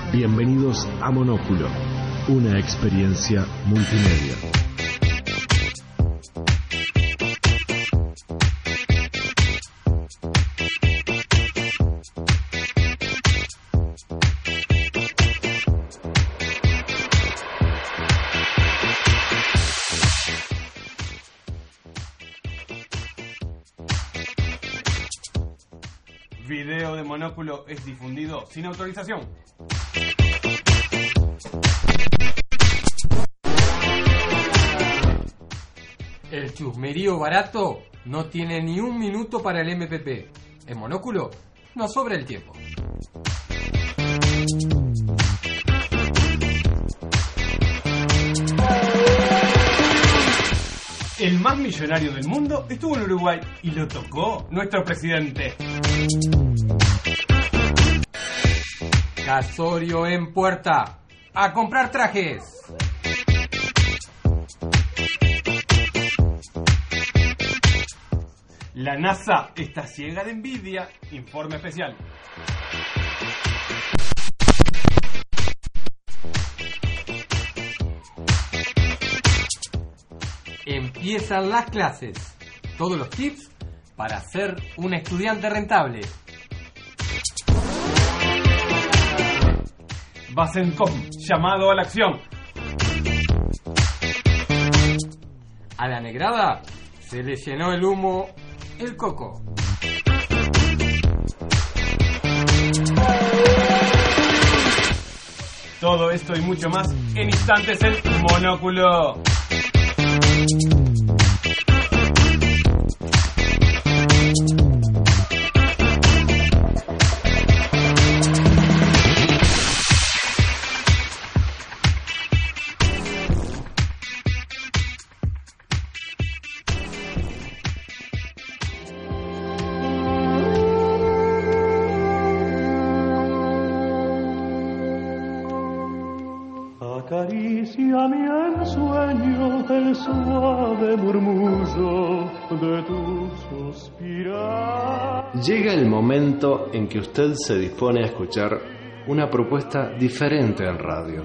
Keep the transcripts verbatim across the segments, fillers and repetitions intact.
Bienvenidos a Monóculo, una experiencia multimedia. Video de Monóculo es difundido sin autorización. El chusmerío barato no tiene ni un minuto para el M P P. En Monóculo nos sobra el tiempo. El más millonario del mundo estuvo en Uruguay y lo tocó nuestro presidente. Casorio en puerta. A comprar trajes. La NASA está ciega de envidia. Informe especial. Empiezan las clases. Todos los tips para ser un estudiante rentable. Basencom, llamado a la acción. A la negrada se le llenó el humo el coco. Todo esto y mucho más en instantes en Monóculo. Acaricia mi ensueño el suave murmullo de tu suspirar. Llega el momento en que usted se dispone a escuchar una propuesta diferente en radio.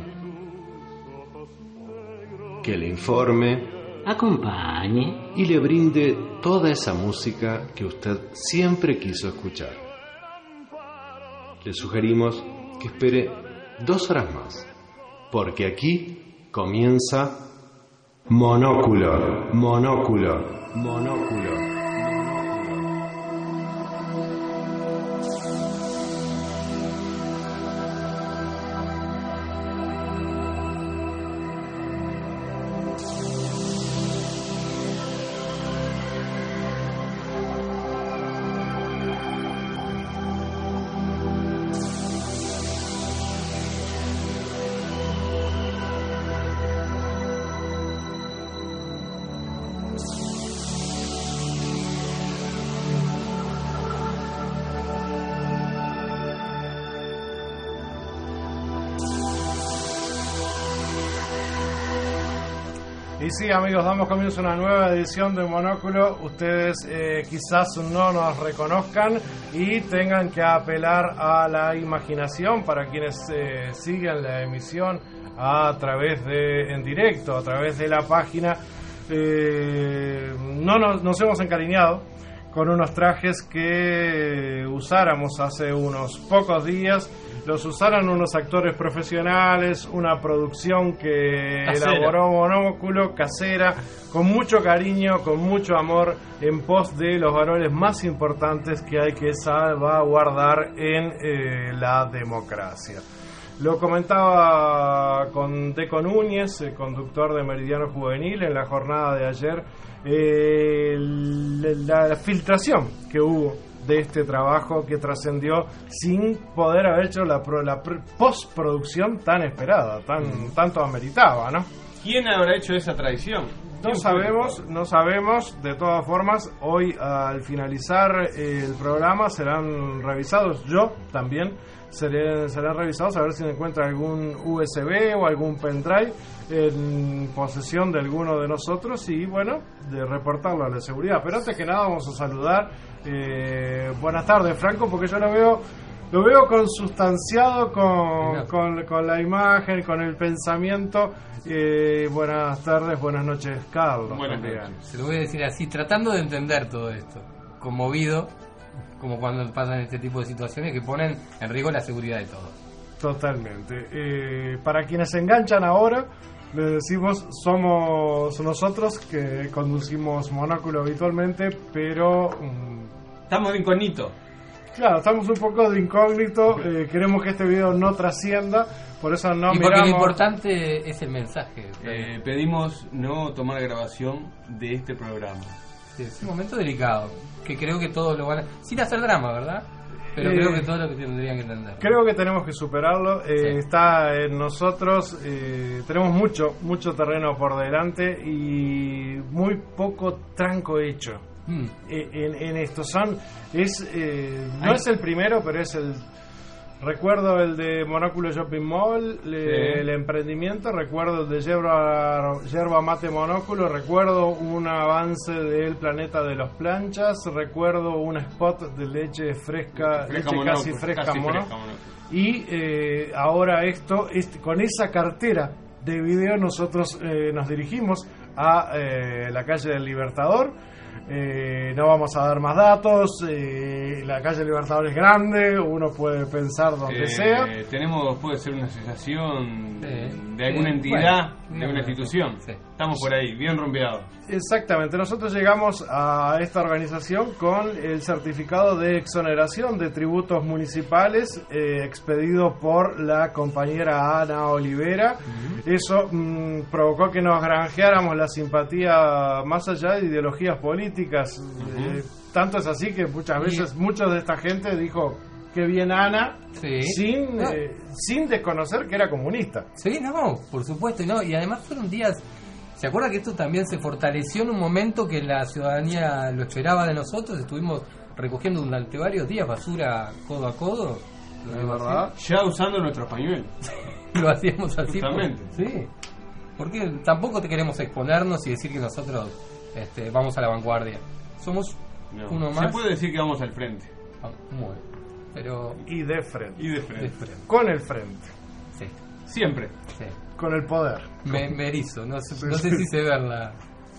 Que le informe, acompañe y le brinde toda esa música que usted siempre quiso escuchar. Le sugerimos que espere dos horas más, porque aquí comienza Monóculo, Monóculo, Monóculo. Y sí, amigos, damos comienzo a una nueva edición de Monóculo. Ustedes eh, quizás no nos reconozcan y tengan que apelar a la imaginación para quienes eh, siguen la emisión a través de, en directo, a través de la página. Eh, no nos, nos hemos encariñado con unos trajes que usáramos hace unos pocos días. Los usaron unos actores profesionales, una producción que casera. Elaboró Monóculo, casera, con mucho cariño, con mucho amor, en pos de los valores más importantes que hay que salvaguardar en eh, la democracia. Lo comentaba con Deco Núñez, el conductor de Meridiano Juvenil, en la jornada de ayer, eh, la, la filtración que hubo de este trabajo que trascendió sin poder haber hecho la, la postproducción tan esperada, tan mm. tanto ameritaba, ¿no? ¿Quién habrá hecho esa tradición? No sabemos, no sabemos. De todas formas, hoy al finalizar el programa serán revisados. Yo también seré, serán revisados a ver si encuentra algún U S B o algún pendrive en posesión de alguno de nosotros y bueno, de reportarlo a la seguridad. Pero antes que nada vamos a saludar. Eh, buenas tardes, Franco, porque yo lo veo lo veo consustanciado con, con, con la imagen, con el pensamiento. Eh, buenas tardes, buenas noches, Carlos. Buenas también. noches. Se lo voy a decir así, tratando de entender todo esto, conmovido, como cuando pasan este tipo de situaciones que ponen en riesgo la seguridad de todos. Totalmente. Eh, para quienes se enganchan ahora, les decimos, somos nosotros que conducimos Monóculo habitualmente, pero... Um, Estamos de incógnito. Claro, estamos un poco de incógnito, eh, queremos que este video no trascienda, por eso no y porque miramos... lo importante es el mensaje. Eh, pedimos no tomar grabación de este programa. Sí, es un momento delicado, que creo que todos lo van a... Sin hacer drama, ¿verdad? Pero Eh, creo que todos lo que tendrían que entender. Creo que tenemos que superarlo, eh, Sí. está en nosotros, eh, tenemos mucho, mucho terreno por delante y muy poco tranco hecho. Mm. Eh, en, en esto son es eh, no Ay. es el primero, pero es el recuerdo el de Monóculo Shopping Mall, le- Sí. el emprendimiento, recuerdo el de yerba, yerba mate Monóculo, recuerdo un avance del planeta de los planchas, recuerdo un spot de leche fresca, Fresca leche Monóculo, casi fresca casi mono. fresca Monóculo. Y eh, ahora esto, este, con esa cartera de video nosotros eh, nos dirigimos a eh, la calle del Libertador. Eh, no vamos a dar más datos, eh, la calle Libertador es grande, uno puede pensar donde Eh, sea. Tenemos, puede ser una asociación Sí. de alguna Sí. entidad, Bueno, de una institución. sí. Estamos por ahí, bien rompeados. Exactamente, nosotros llegamos a esta organización con el certificado de exoneración de tributos municipales eh, expedido por la compañera Ana Olivera. Eso mm, provocó que nos granjeáramos la simpatía más allá de ideologías políticas. Eh, tanto es así que muchas Y- veces muchos de esta gente dijo que bien Ana, Sí. sin, No. eh, sin desconocer que era comunista. Sí, no, por supuesto, no. Y además fueron días... ¿Se acuerda que esto también se fortaleció en un momento que la ciudadanía lo esperaba de nosotros? Estuvimos recogiendo durante varios días basura codo a codo. Lo ¿Es digo verdad? Ya usando nuestro pañuelo. así. Lo hacíamos así. por- Justamente. sí. Porque tampoco te queremos exponernos y decir que nosotros este, vamos a la vanguardia. Somos No. uno Se más. puede decir que vamos al frente. Ah, muy bien. Pero... Y de frente. Y de de frente. frente. Con el frente. Sí, Siempre. sí. Con el poder. Me, me erizo, no sé, no sé si se ve la...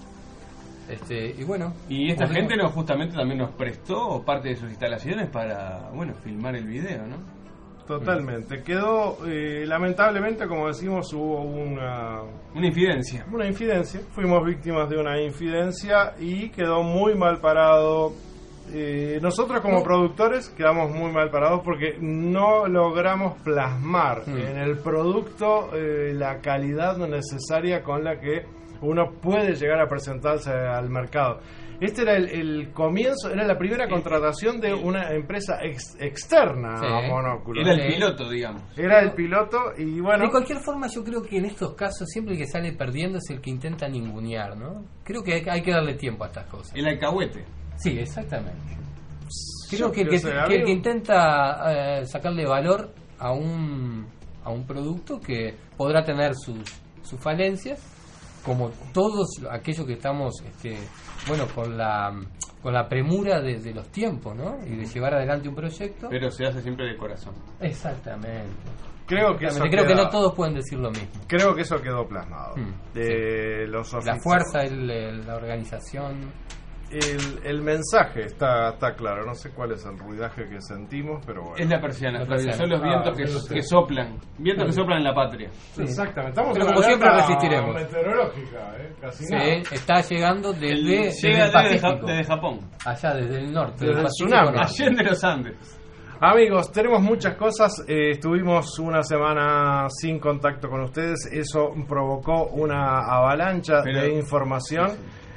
Este, y bueno... Y esta volvemos. gente nos justamente también nos prestó parte de sus instalaciones para, bueno, filmar el video, ¿no? Totalmente. Quedó, eh, lamentablemente, como decimos, hubo una, Una infidencia. una infidencia. Fuimos víctimas de una infidencia y quedó muy mal parado. Eh, nosotros como No. productores quedamos muy mal parados porque no logramos plasmar Mm. en el producto eh, la calidad necesaria con la que uno puede llegar a presentarse al mercado. Este era el, el comienzo, era la primera contratación de una empresa ex- externa Sí. a Monóculo. Era el Sí. piloto, digamos. Era el piloto y bueno, De cualquier forma, yo creo que en estos casos siempre el que sale perdiendo es el que intenta ningunear, ¿no? Creo que hay, hay que darle tiempo a estas cosas. El alcahuete. Sí, exactamente. yo Creo que el qué que, sé, que a el mí- que intenta eh, sacarle valor a un, a un producto que podrá tener sus, sus falencias, como todos aquellos que estamos, este, bueno, con la con la premura de, de los tiempos, ¿no? Y de llevar adelante un proyecto. Pero se hace siempre de corazón. Exactamente. creo que eso Exactamente. Creo que queda- no todos pueden decir lo mismo. creo que eso quedó plasmado. Mm, De los La oficiales. fuerza, el- el- la organización. El, el mensaje está, está claro. No sé cuál es el ruidaje que sentimos, pero bueno. Es la persiana, La Flavio. persiana. Son los Ah, vientos mire que, usted. que soplan. Vientos que soplan en la patria. Exactamente. Estamos Pero en como una siempre alerta resistiremos. meteorológica, ¿eh? Casi Sí, nada. está llegando desde, El- desde llega el desde, Ja- Pacífico. desde Japón. Allá, desde el norte. Desde del el Pacífico tsunami. norte. Allende los Andes. Amigos, tenemos muchas cosas. Eh, estuvimos una semana sin contacto con ustedes. Eso provocó una avalancha Pero- de información.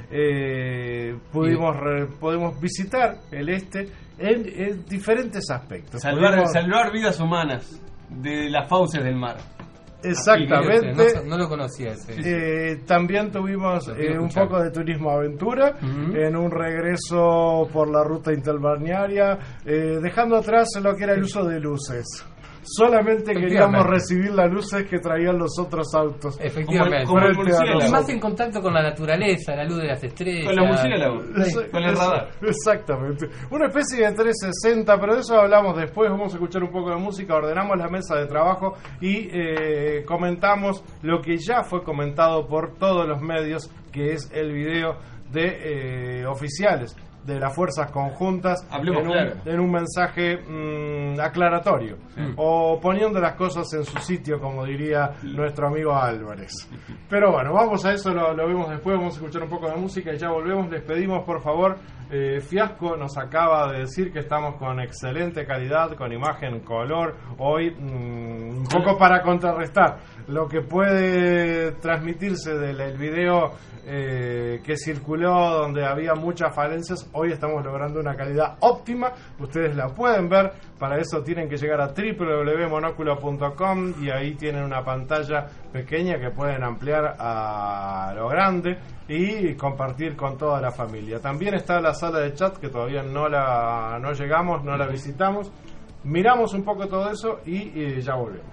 Eh, pudimos re- pudimos visitar el este en, en diferentes aspectos. Salvar, Pudimos- salvar vidas humanas de las fauces del mar. exactamente. Mire usted, no, no lo conocía ese. Eh, también tuvimos Lo quiero eh, un escuchar. poco de turismo aventura Ujú. en un regreso por la ruta interbalnearia, eh, dejando atrás lo que era el uso de luces. Solamente queríamos recibir las luces que traían los otros autos. Efectivamente. Como el, como el y más en contacto con la naturaleza, la luz de las estrellas. Con la murciélago, con el radar. Exactamente. Una especie de trescientos sesenta, pero de eso hablamos después. Vamos a escuchar un poco de música, ordenamos la mesa de trabajo y eh, comentamos lo que ya fue comentado por todos los medios, que es el video de eh, oficiales de las fuerzas conjuntas en un, claro. en un mensaje mmm, aclaratorio, sí. o poniendo las cosas en su sitio, como diría nuestro amigo Álvarez. Pero bueno, vamos a eso, lo, lo vemos después, vamos a escuchar un poco de música y ya volvemos. Les pedimos por favor, eh, Fiasco nos acaba de decir que estamos con excelente calidad, con imagen, color, hoy mmm, un poco para contrarrestar lo que puede transmitirse del el video Eh, que circuló donde había muchas falencias. Hoy estamos logrando una calidad óptima, ustedes la pueden ver. Para eso tienen que llegar a doble u doble u doble u punto monóculo punto com y ahí tienen una pantalla pequeña que pueden ampliar a lo grande y compartir con toda la familia. También está la sala de chat, que todavía no la no llegamos, no la visitamos. Miramos un poco todo eso y, y ya volvemos.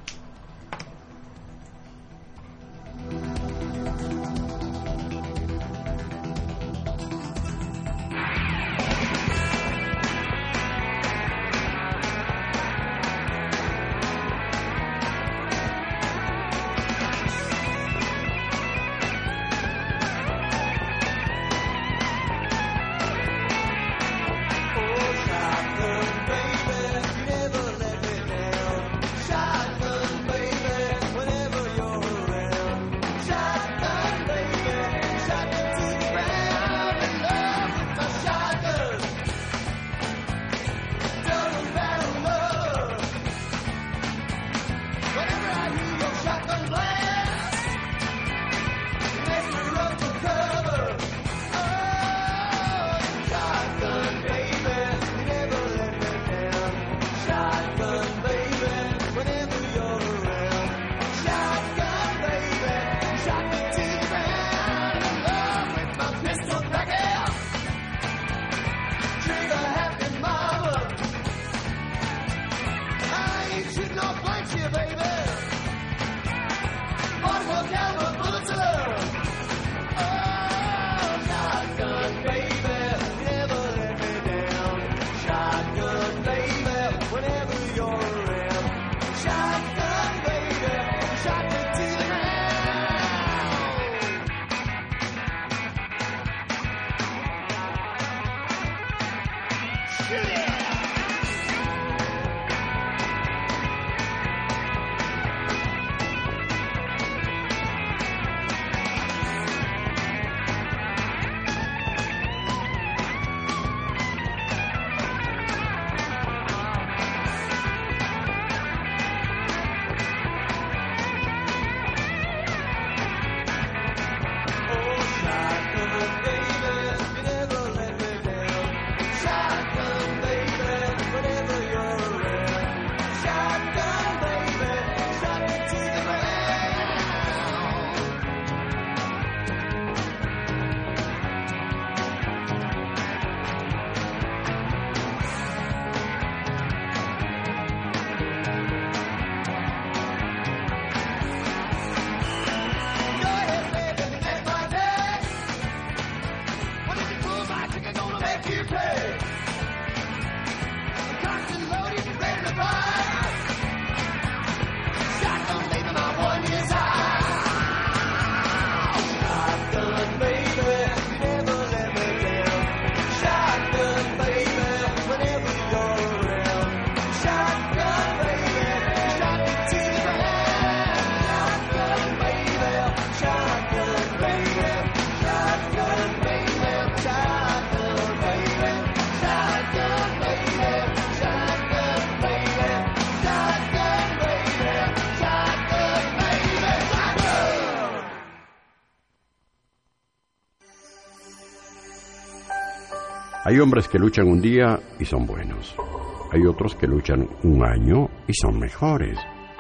Hay hombres que luchan un día y son buenos. Hay otros que luchan un año y son mejores.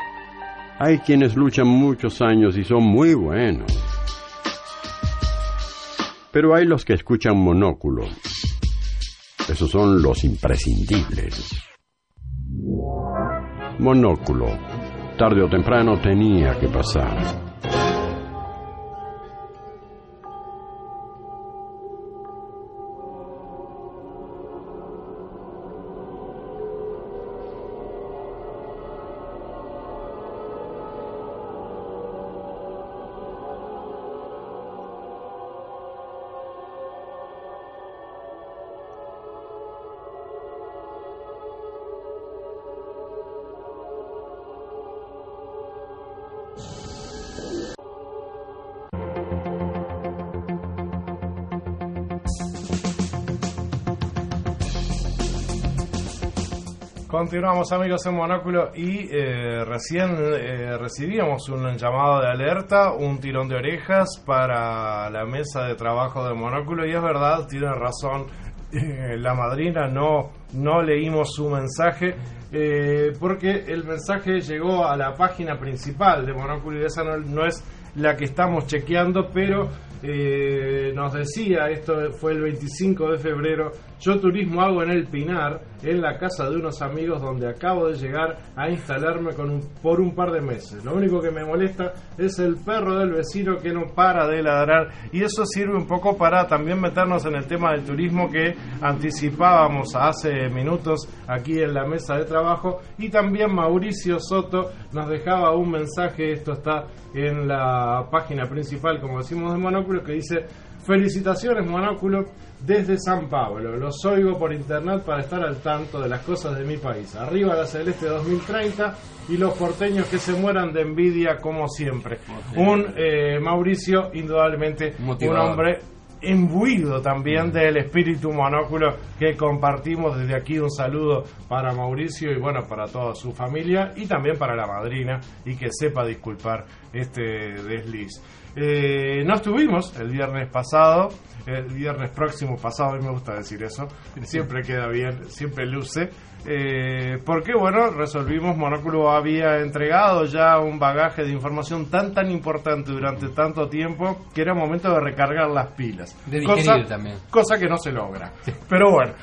Hay quienes luchan muchos años y son muy buenos. Pero hay los que escuchan Monóculo. Esos son los imprescindibles. Monóculo. Tarde o temprano tenía que pasar. Continuamos, amigos, en Monóculo y eh, recién eh, recibíamos un llamado de alerta, un tirón de orejas para la mesa de trabajo de Monóculo, y es verdad, tiene razón eh, la madrina, no, no leímos su mensaje eh, porque el mensaje llegó a la página principal de Monóculo y esa no, no es la que estamos chequeando, pero eh, nos decía, esto fue el veinticinco de febrero, yo turismo hago en El Pinar, en la casa de unos amigos donde acabo de llegar a instalarme con un, por un par de meses. Lo único que me molesta es el perro del vecino que no para de ladrar, y eso sirve un poco para también meternos en el tema del turismo que anticipábamos hace minutos aquí en la mesa de trabajo. Y también Mauricio Soto nos dejaba un mensaje, esto está en la página principal, como decimos, de Monóculo, que dice: felicitaciones, Monóculo, desde San Pablo. Los oigo por internet para estar al tanto de las cosas de mi país. Arriba la Celeste dos mil treinta y los porteños que se mueran de envidia como siempre. Un eh, Mauricio, indudablemente, motivador, un hombre imbuido también del espíritu Monóculo que compartimos. Desde aquí un saludo para Mauricio y bueno, para toda su familia y también para la madrina, y que sepa disculpar este desliz. Eh, no estuvimos el viernes pasado, el viernes próximo pasado, a mí me gusta decir eso, siempre queda bien, siempre luce, eh, porque bueno, resolvimos, Monóculo había entregado ya un bagaje de información tan tan importante durante tanto tiempo que era momento de recargar las pilas, de cosa, también. cosa que no se logra, pero bueno.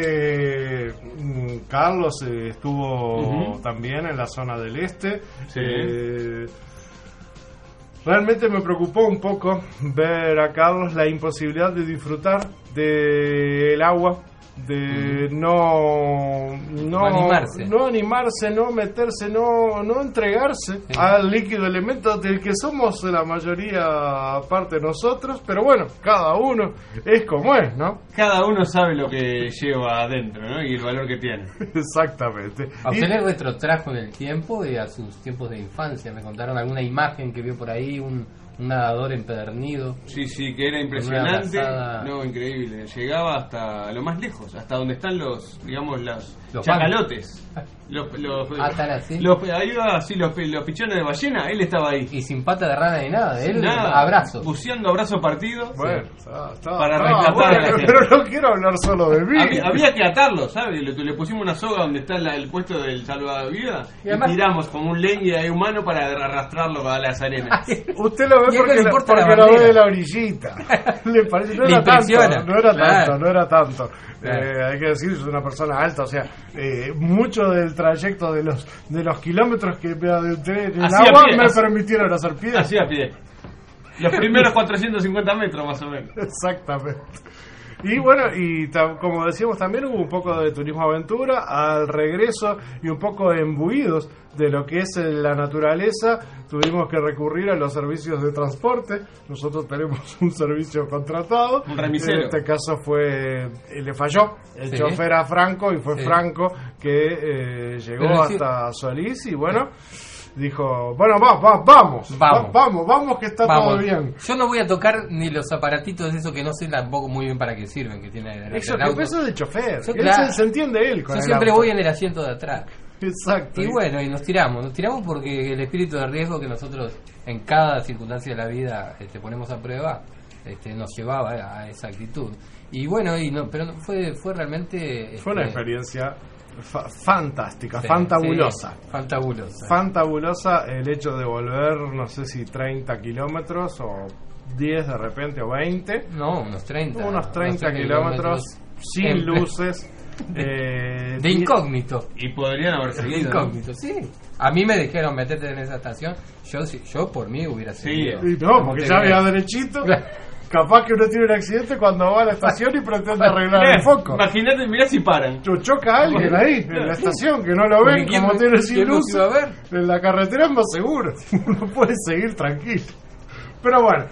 Eh, Carlos eh, estuvo uh-huh. también en la zona del este. Sí. eh, Realmente me preocupó un poco ver a Carlos la imposibilidad de disfrutar del agua, de no no, no animarse, no animarse, no meterse, no no entregarse sí. al líquido elemento del que somos la mayoría parte de nosotros, pero bueno, cada uno es como es, ¿no? Cada uno sabe lo que lleva adentro, ¿no? Y el valor que tiene. Exactamente. A usted le retrotrajo en el tiempo y a sus tiempos de infancia. Me contaron alguna imagen que vio por ahí, un un nadador empedernido. Sí, sí, que era impresionante. No, increíble. Llegaba hasta lo más lejos, hasta donde están los, digamos, los, los chacalotes. Los, los, ah, ¿están así? Los, ahí va, sí, los, los pichones de ballena, él estaba ahí. Y sin pata de rana ni nada, sin él nada, abrazo. Buceando a brazo partido. Bueno, sí, está, está, para está, rescatar bueno, a la gente. Pero no quiero hablar solo de mí. Había, había que atarlo, ¿sabes? Le, le pusimos una soga donde está la, el puesto del salvavidas y, y además, tiramos como un leña humano para arrastrarlo a las arenas. Usted lo ve porque, la, porque lo ve de la orillita. Le parece, no, era tanto, no era claro. tanto, no era tanto. Claro. Eh, hay que decir, es una persona alta, o sea, eh, mucho del trayecto de los de los kilómetros que me adentré en el así agua pie, me así, permitieron hacer pie. Así a pie. Los primeros cuatrocientos cincuenta metros más o menos. Exactamente. Y bueno, y ta- como decíamos también hubo un poco de turismo aventura al regreso y un poco embuidos de lo que es la naturaleza. Tuvimos que recurrir a los servicios de transporte. Nosotros tenemos un servicio contratado. Un remisero. En este caso fue, eh, le falló el sí. chofer a Franco y fue sí. Franco que eh, llegó Pero hasta sí. Solís y bueno... dijo, bueno, va, va, vamos, vamos, va, vamos, vamos, que está vamos. todo bien. Yo no voy a tocar ni los aparatitos de eso que no sé tampoco muy bien para qué sirven, que tiene el, eso, el auto. Eso es de chofer, Yo, él claro, se, se entiende él con Yo el siempre auto. voy en el asiento de atrás. Exacto. Y bueno, y nos tiramos, nos tiramos porque el espíritu de riesgo que nosotros en cada circunstancia de la vida este, ponemos a prueba, este, nos llevaba a esa actitud. Y bueno, y no, pero fue, fue realmente... Este, fue una experiencia... Fa- fantástica, sí, fantabulosa. Sí, fantabulosa. Fantabulosa el hecho de volver, no sé si treinta kilómetros o diez de repente o veinte. No, unos treinta. Unos treinta kilómetros sin luces. eh, de incógnito. Y podrían haber seguido. De incógnito, ¿no? Sí. A mí me dijeron meterte en esa estación. Yo yo por mí hubiera seguido. Sí, no, porque ya había derechito. Capaz que uno tiene un accidente cuando va a la estación y pretende arreglar el foco. Imagínate, mirá si paran. Choca a alguien ahí, en la estación, que no lo ven, como tiene sin luz. En la carretera es más seguro. Uno puede seguir tranquilo. Pero bueno,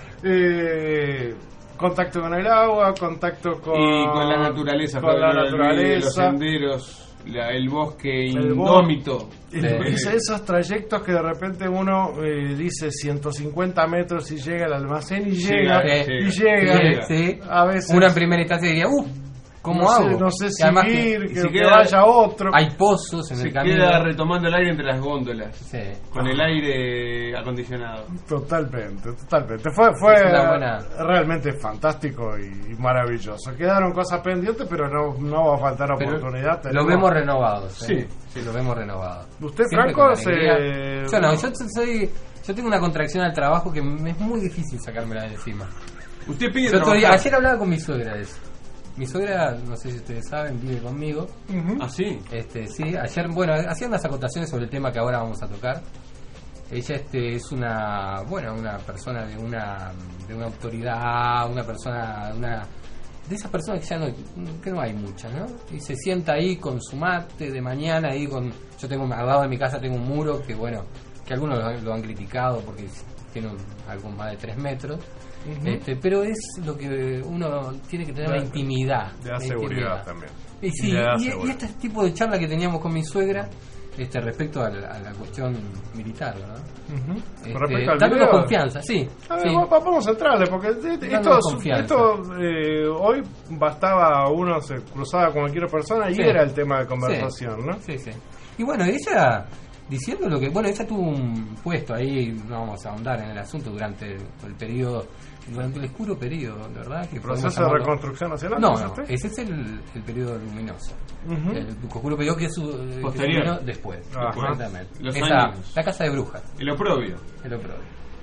eh, contacto con el agua, contacto con... Y con la naturaleza. Con la naturaleza. Los senderos. La, el bosque el indómito. El, es esos trayectos que de repente uno eh, dice ciento cincuenta metros y llega al almacén y llega, llega y llega, llega. Sí. A veces una en primera instancia diría, uh, ¿cómo no hago? Sé, no sé seguir, que, si que vaya otro. Hay pozos en se el camino. Se queda retomando el aire entre las góndolas. Sí. Con el aire acondicionado. Totalmente, totalmente. Fue, fue buena... realmente fantástico y maravilloso. Quedaron cosas pendientes, pero no, no va a faltar oportunidad. Lo vemos renovados. ¿eh? Sí. Sí, lo vemos renovado. ¿Usted, Siempre Franco, se...? Yo no, yo soy... Yo tengo una contracción al trabajo que me es muy difícil sacármela de encima. Usted pide yo todavía, ayer hablaba con mi suegra de eso. Mi suegra, no sé si ustedes saben, vive conmigo. Uh-huh. ¿Ah, sí? Este, sí, ayer, bueno, hacía unas acotaciones sobre el tema que ahora vamos a tocar. Ella este, es una, bueno, una persona de una de una autoridad, una persona, una de esas personas que ya no, que no hay muchas, ¿no? Y se sienta ahí con su mate de mañana, ahí con, yo tengo al lado de mi casa tengo un muro que, bueno, que algunos lo han, lo han criticado porque tiene un, algo más de tres metros. Uh-huh. Este, pero es lo que uno tiene que tener, la intimidad. De la seguridad también. Y, sí, y, y, y este tipo de charla que teníamos con mi suegra este respecto a la, a la cuestión militar, ¿verdad? Uh-huh. Este, respecto al dándonos video, confianza, sí. A ver, sí. Vamos a entrarle, porque esto, esto eh, hoy bastaba uno se cruzaba con cualquier persona y sí. Era el tema de conversación, sí. ¿no? Sí, sí. Y bueno, ella... diciendo lo que, bueno, ella tuvo un puesto ahí, no vamos a ahondar en el asunto durante el, el periodo, durante el oscuro periodo, ¿verdad? ¿El proceso de reconstrucción nacional? No, no, ese es el, el periodo luminoso. Uh-huh. El oscuro periodo que es su, posterior, que después, exactamente. Los Esa, años. La casa de brujas. El oprobio. El oprobio.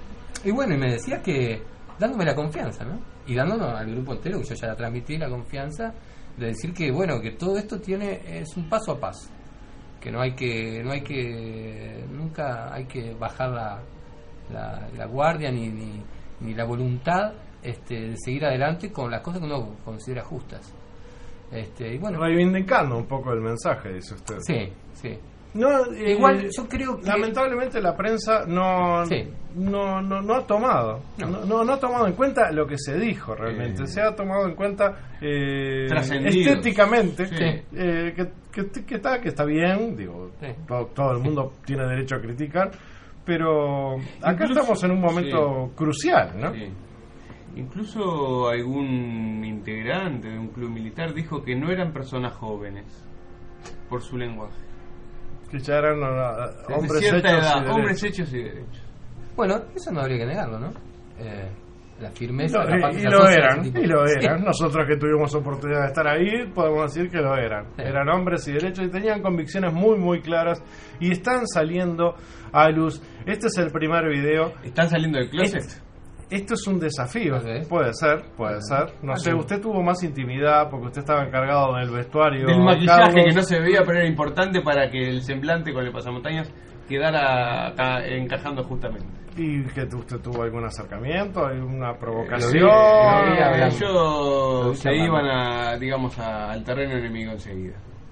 Y bueno, y me decía que dándome la confianza, ¿no? Y dándonos al grupo entero, que yo ya la transmití la confianza, de decir que bueno, que todo esto tiene es un paso a paso. Que no hay que no hay que nunca hay que bajar la, la, la guardia ni, ni, ni la voluntad este, de seguir adelante con las cosas que uno considera justas. Este, y bueno, reivindicando un poco el mensaje, dice usted. Sí, sí. No, eh, igual yo creo que lamentablemente la prensa no sí. no, no no ha tomado no. No, no, no ha tomado en cuenta lo que se dijo realmente. Eh. Se ha tomado en cuenta eh, estéticamente sí. eh, que, que, que está que está bien, digo, sí. todo, todo el mundo tiene derecho a criticar, pero acá incluso, estamos en un momento sí. crucial, ¿no? Sí. Incluso algún integrante de un club militar dijo que no eran personas jóvenes por su lenguaje. Que ya eran uh, hombres, hechos edad, hombres hechos y derechos. Bueno, eso no habría que negarlo, ¿no? Eh, la firmeza. No, la y, y lo eran, y lo eran. Sí. Nosotros que tuvimos oportunidad de estar ahí, podemos decir que lo eran. Sí. Eran hombres y derechos y tenían convicciones muy, muy claras y están saliendo a luz. Este es el primer video. ¿Están saliendo del closet? Este, Esto es un desafío, okay. puede ser, puede ser. No okay. sé, usted tuvo más intimidad porque usted estaba encargado del vestuario. Del maquillaje, Carlos. Que no se veía, pero era importante para que el semblante con el pasamontañas quedara acá encajando justamente. ¿Y que usted tuvo algún acercamiento, alguna provocación? Sí, no, ellos se iban a, digamos, a, al terreno enemigo enseguida.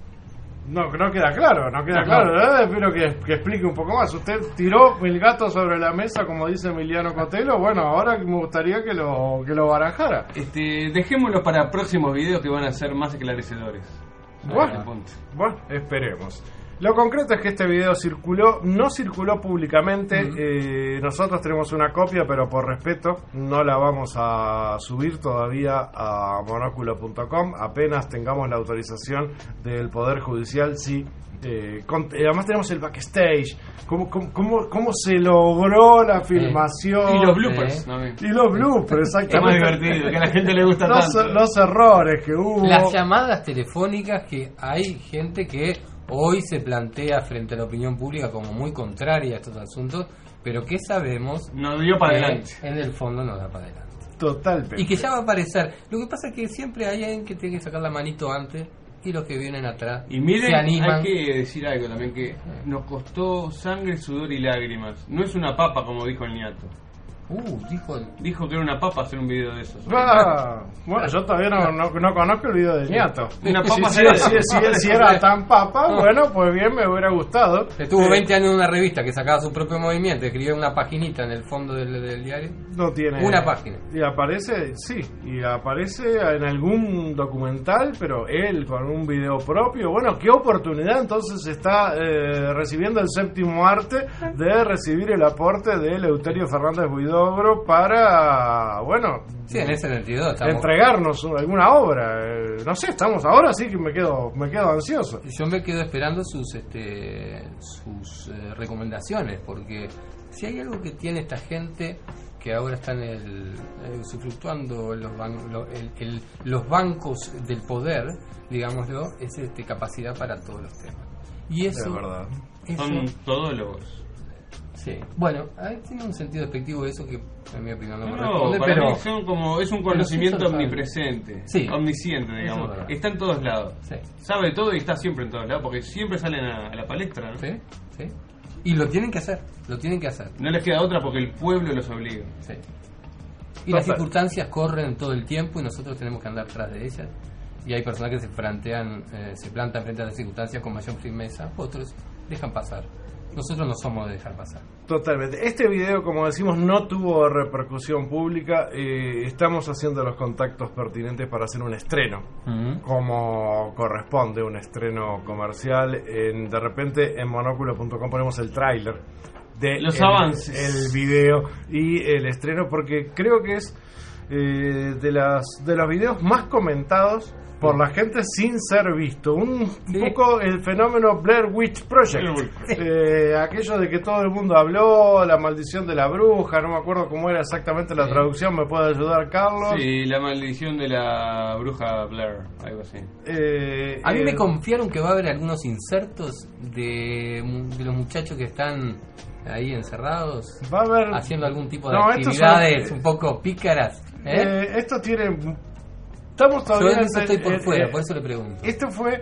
No, no queda claro, no queda no, claro, ¿verdad? Espero que, que explique un poco más. Usted tiró el gato sobre la mesa, como dice Emiliano Cotelo. Bueno, ahora me gustaría que lo que lo barajara. Este, dejémoslo para próximos videos que van a ser más esclarecedores. Bueno, bueno, esperemos. Lo concreto es que este video circuló, no circuló públicamente. Uh-huh. eh, nosotros tenemos una copia, pero por respeto no la vamos a subir todavía a monóculo punto com. Apenas tengamos la autorización del Poder Judicial, sí. Eh, con, eh, además tenemos el backstage, cómo, cómo, cómo, cómo se logró la filmación. Eh, y los bloopers. Eh, no, y los bloopers, exactamente. Es más divertido, que a la gente le gusta los, tanto. Los errores que hubo. Las llamadas telefónicas que hay gente que hoy se plantea frente a la opinión pública como muy contraria a estos asuntos, pero que sabemos nos dio para adelante. En el fondo nos da para adelante. Totalmente. Y que ya va a aparecer. Lo que pasa es que siempre hay alguien que tiene que sacar la manito antes y los que vienen atrás y miren, se animan. Hay que decir algo también, que nos costó sangre, sudor y lágrimas. No es una papa, como dijo el Niato. Uh, dijo el... dijo que era una papa hacer un video de eso. Ah, bueno, yo todavía no, no, no conozco el video de Niato. Una papa si, si, si, si, si era tan papa, bueno, pues bien, me hubiera gustado. Estuvo eh, veinte años en una revista que sacaba su propio movimiento, escribía una paginita en el fondo del, del diario. No tiene... Una página. Y aparece, sí, y aparece en algún documental, pero él con un video propio. Bueno, qué oportunidad entonces está eh, recibiendo el séptimo arte de recibir el aporte de Eleuterio Fernández Buidó para, bueno, sí, en ese sentido estamos... entregarnos alguna obra. Eh, no sé, estamos ahora sí que me quedo me quedo ansioso. Yo me quedo esperando sus este sus eh, recomendaciones, porque si hay algo que tiene esta gente que ahora están el, eh, fluctuando en los, ban lo, el, el, los bancos del poder, digámoslo, es este, capacidad para todos los temas. Y eso, es verdad. Eso, son todólogos. Sí. Bueno, ahí tiene un sentido despectivo eso que en mi opinión no, no corresponde, para pero mí son como, es un conocimiento omnipresente, sí, omnisciente, digamos. Está en todos lados. Sí. Sabe todo y está siempre en todos lados, porque siempre salen a, a la palestra, ¿no? Sí, sí. Y lo tienen que hacer, lo tienen que hacer. No les queda otra porque el pueblo los obliga. Sí. Y las circunstancias corren todo el tiempo y nosotros tenemos que andar tras de ellas. Y hay personas que se plantean, eh, se plantan frente a las circunstancias con mayor firmeza, otros dejan pasar. Nosotros no somos de dejar pasar. Totalmente. Este video, como decimos, no tuvo repercusión pública. Eh, estamos haciendo los contactos pertinentes para hacer un estreno, uh-huh. como corresponde, un estreno comercial. En, de repente en monóculo punto com ponemos el tráiler de los el, avances, el video y el estreno, porque creo que es eh, de las de los videos más comentados por la gente sin ser visto. Un sí. poco el fenómeno Blair Witch Project. Eh, aquello de que todo el mundo habló, la maldición de la bruja, no me acuerdo cómo era exactamente la sí. traducción, ¿me puede ayudar Carlos? Sí, la maldición de la bruja Blair, algo así. Eh, a mí eh, me confiaron que va a haber algunos insertos de, de los muchachos que están ahí encerrados, va a haber, haciendo algún tipo de no, actividades son, un poco pícaras. ¿eh? Eh, esto tiene... Estamos todavía yo en eso estoy por eh, fuera, eh, por eso le pregunto. Esto fue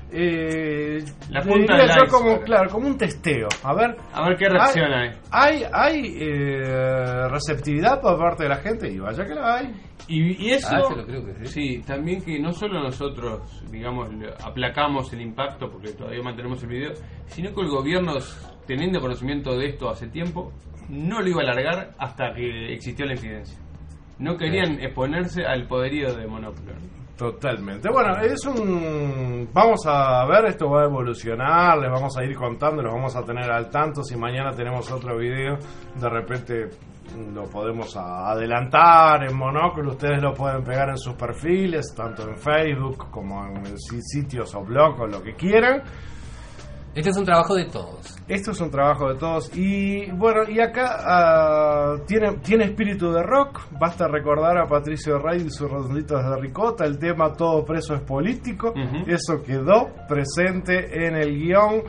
eh, la punta del yo como claro, como un testeo. A ver, a ver qué reacción hay. Hay hay, hay eh, receptividad por parte de la gente y vaya que la hay. Y, y eso, ah, lo creo que sí. sí, también que no solo nosotros, digamos, aplacamos el impacto porque todavía mantenemos el video, sino que el gobierno, teniendo conocimiento de esto hace tiempo, no lo iba a largar hasta que existió la incidencia. No querían exponerse al poderío de Monóculo. Totalmente. Bueno, es un... Vamos a ver, esto va a evolucionar, les vamos a ir contando, los vamos a tener al tanto. Si mañana tenemos otro video, de repente lo podemos adelantar en Monóculo. Ustedes lo pueden pegar en sus perfiles, tanto en Facebook como en sitios o blogs o lo que quieran. Este es un trabajo de todos. Esto es un trabajo de todos. Y bueno, y acá uh, tiene, tiene espíritu de rock. Basta recordar a Patricio Rey y sus redonditos de ricota. El tema Todo preso es político. Uh-huh. Eso quedó presente en el guión.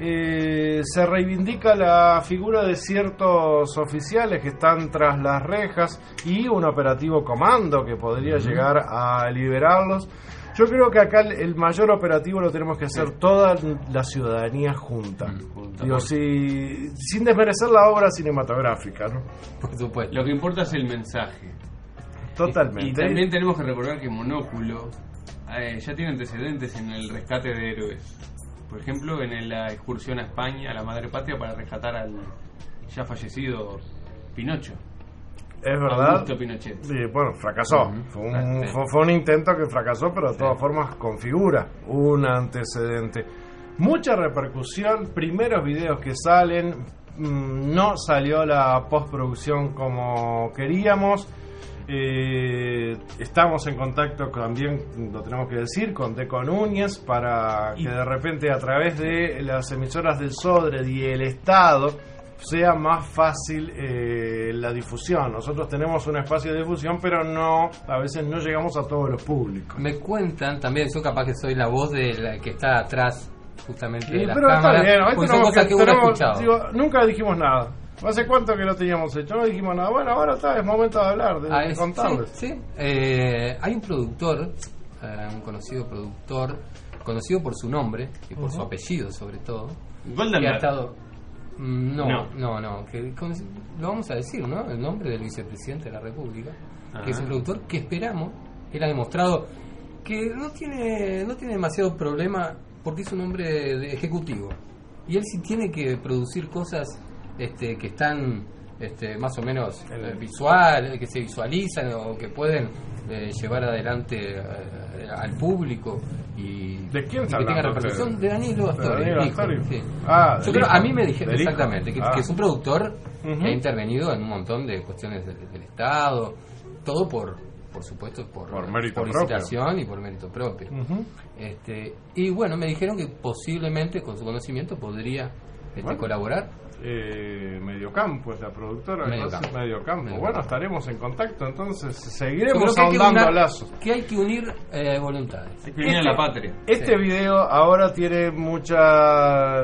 Eh, se reivindica la figura de ciertos oficiales que están tras las rejas y un operativo comando que podría uh-huh. llegar a liberarlos. Yo creo que acá el, el mayor operativo lo tenemos que hacer sí. toda la ciudadanía junta. Mm, Digo, si, sin desmerecer la obra cinematográfica, ¿no? Por supuesto. Lo que importa es el mensaje. Totalmente. Y, y también tenemos que recordar que Monóculo eh, ya tiene antecedentes en el rescate de héroes. Por ejemplo, en la excursión a España, a la madre patria, para rescatar al ya fallecido Pinocho. Es verdad. Pinochet. Sí, bueno, fracasó. Uh-huh. Fue, un, fue, fue un intento que fracasó, pero de sí. todas formas configura un antecedente. Mucha repercusión, primeros videos que salen, mmm, no salió la postproducción como queríamos. Eh, estamos en contacto también, lo tenemos que decir, con Deco Núñez para que de repente a través de las emisoras del Sodre y el Estado sea más fácil eh, la difusión. Nosotros tenemos un espacio de difusión, pero no, a veces no llegamos a todos los públicos. Me cuentan también, yo capaz que soy la voz de la que está atrás justamente sí, de las pero cámaras, bien, pues son cosas que, que uno ha escuchado. Digo, nunca dijimos nada. ¿Hace cuánto que lo teníamos hecho? No dijimos nada. Bueno, ahora está, es momento de hablar, de, ah, de es, contarles. Sí, sí. Eh, hay un productor, eh, un conocido productor, conocido por su nombre y por Uh-huh. su apellido sobre todo, Golden que ha Lad. estado mm, no, No. no, no, que con- lo vamos a decir, ¿no? El nombre del vicepresidente de la República, Ajá. que es un productor que esperamos, él ha demostrado que no tiene no tiene demasiado problema porque es un hombre de ejecutivo y él sí tiene que producir cosas este, que están este, más o menos eh, visual, que se visualizan o que pueden eh, llevar adelante eh, al público y, ¿De quién y está que tenga hablando repercusión usted? de Danilo Astori. ¿De Danilo el hijo, Astori? sí. Ah, Yo del creo, hijo. a mí me dijeron Del hijo. exactamente que, Ah. que es un productor Ujú. que ha intervenido en un montón de cuestiones del, del Estado, todo por por supuesto por, Por mérito propio. licitación y por mérito propio. Ujú. Este, y bueno, me dijeron que posiblemente con su conocimiento podría este, Bueno. colaborar. Eh, Mediocampo es la productora. Mediocampo. entonces, Mediocampo. Mediocampo. Bueno, estaremos en contacto, entonces Yo seguiremos creo que hay que ahondando unar- lazos. que hay que unir eh, voluntades. Hay que venir a la patria. Este Sí. video ahora tiene mucha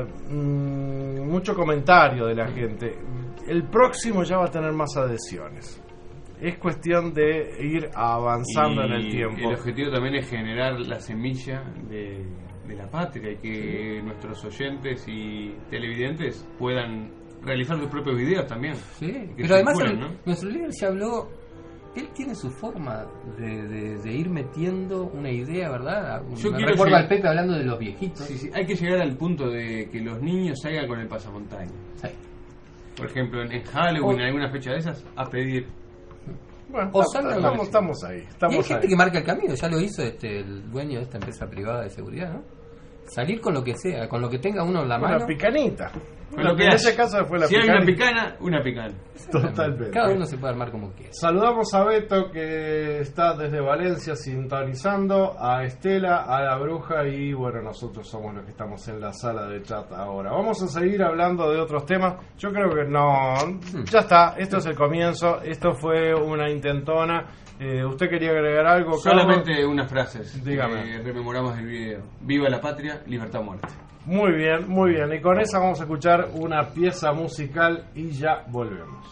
mm, mucho comentario de la gente. El próximo ya va a tener más adhesiones. Es cuestión de ir avanzando Y en el tiempo. El objetivo también es generar la semilla de, de la patria y que nuestros oyentes y televidentes puedan realizar sus propios videos también. Sí, Que pero además circulen, el- ¿no? nuestro líder ya habló, él tiene su forma de, de- de ir metiendo una idea, ¿verdad? Yo Me quiero recuerdo llegar- al Pepe hablando de los viejitos. Sí, sí, hay que llegar al punto de que los niños salgan con el pasamontaña. Sí. Por ejemplo, en, en Halloween, O- en alguna fecha de esas, a pedir. Bueno, O estamos, salgan- estamos, estamos ahí. Y hay Estamos gente ahí. que marca el camino, ya lo hizo este el dueño de esta empresa privada de seguridad, ¿no? Salir con lo que sea, con lo que tenga uno en la mano. Una picanita. Con Una- lo que en haya. ese caso fue la si hay una picanita. picana, una picana. Totalmente. Cada uno se puede armar como quiera. Saludamos a Beto que está desde Valencia sintonizando, a Estela, a la bruja y bueno, nosotros somos los que estamos en la sala de chat ahora. Vamos a seguir hablando de otros temas. Yo creo que no, ya está, esto es el comienzo, esto fue una intentona. Eh, ¿Usted quería agregar algo, Carlos? Solamente unas frases. Dígame. Que rememoramos el video. Viva la patria, libertad o muerte. Muy bien, muy bien. Y con esa vamos a escuchar una pieza musical y ya volvemos.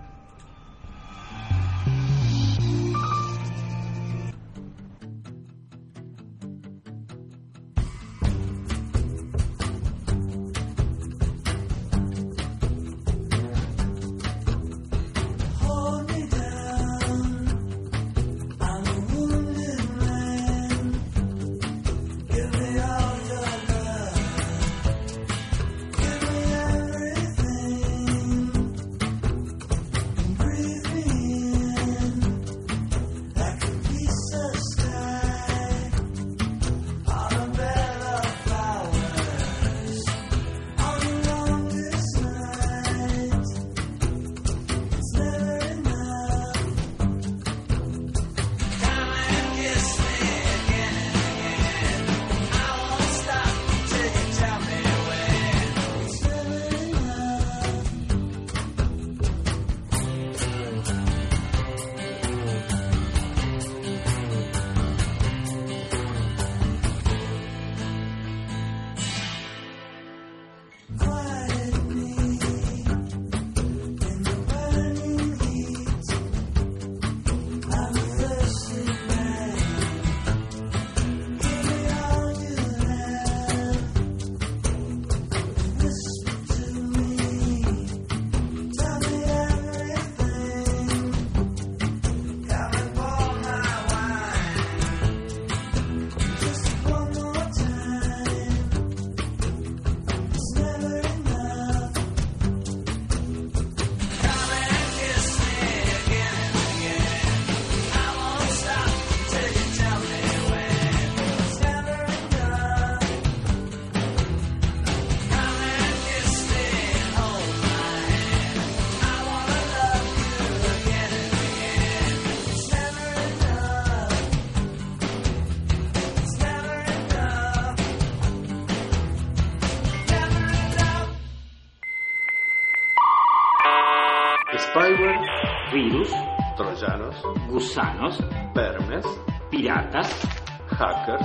Spyware, virus, Troyanos, gusanos, vermes, piratas, hackers.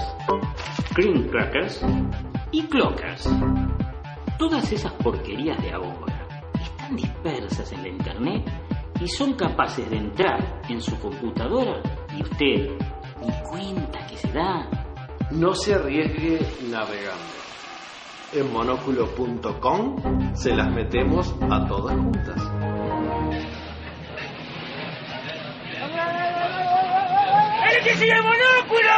cream crackers y clockers. Todas esas porquerías de ahora están dispersas en la internet y son capaces de entrar en su computadora y usted ni cuenta que se da No se arriesgue navegando. En monóculo punto com se las metemos a todas juntas. ¡El que sigue el monóculo!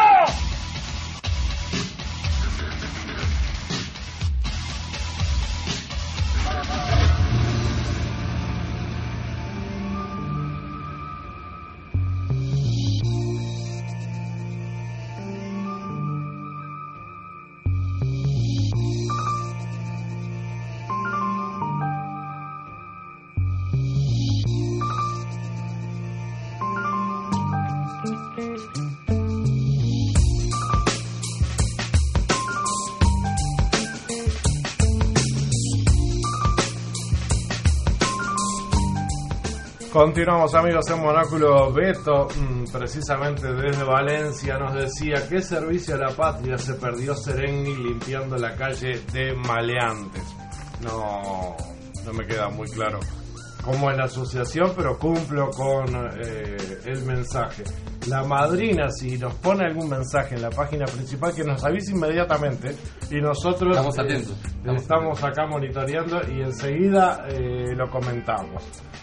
Continuamos, amigos, en Monóculo. Beto, precisamente desde Valencia, nos decía: ¿qué servicio a la patria se perdió Serengni limpiando la calle de maleantes? No, no me queda muy claro cómo es la asociación, pero cumplo con eh, el mensaje. La madrina, si nos pone algún mensaje en la página principal, que nos avise inmediatamente, y nosotros estamos atentos, eh, estamos, estamos acá monitoreando y enseguida eh, lo comentamos.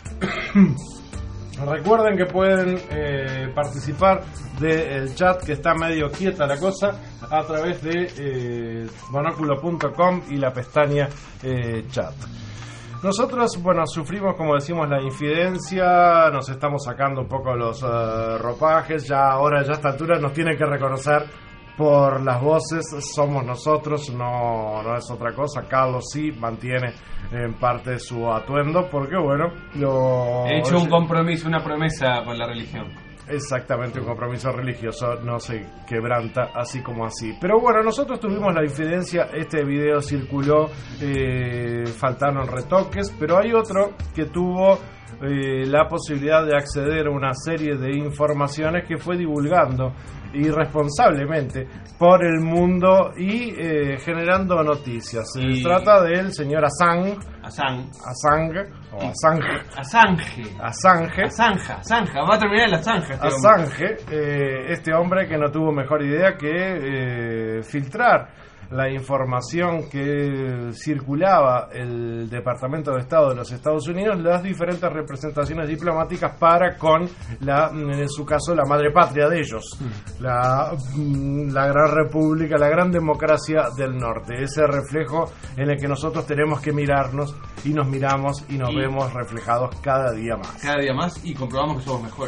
Recuerden que pueden eh, participar del chat, que está medio quieta la cosa, a través de eh, monóculo punto com y la pestaña eh, chat. Nosotros, bueno, sufrimos, como decimos, la infidencia, nos estamos sacando un poco los uh, ropajes, ya ahora, ya a esta altura nos tienen que reconocer por las voces, somos nosotros, no, no es otra cosa. Carlos sí mantiene en parte su atuendo, porque bueno, lo... he hecho un compromiso, una promesa con la religión. Exactamente, un compromiso religioso no se quebranta así como así. Pero bueno, nosotros tuvimos la infidencia, este video circuló, eh, faltaron retoques, pero hay otro que tuvo eh, la posibilidad de acceder a una serie de informaciones que fue divulgando irresponsablemente por el mundo y eh, generando noticias. Se y... trata del señor Assange. Assange. Assange. O Assange. Assange. Assange. Assange. Assange. Va a terminar el Assange. Este Assange. Eh, este hombre que no tuvo mejor idea que eh, filtrar la información que circulaba el Departamento de Estado de los Estados Unidos, las diferentes representaciones diplomáticas para con la, en su caso, la madre patria de ellos, la, la gran república, la gran democracia del norte, ese reflejo en el que nosotros tenemos que mirarnos y nos miramos y nos y vemos reflejados cada día más. Cada día más y comprobamos que somos mejores.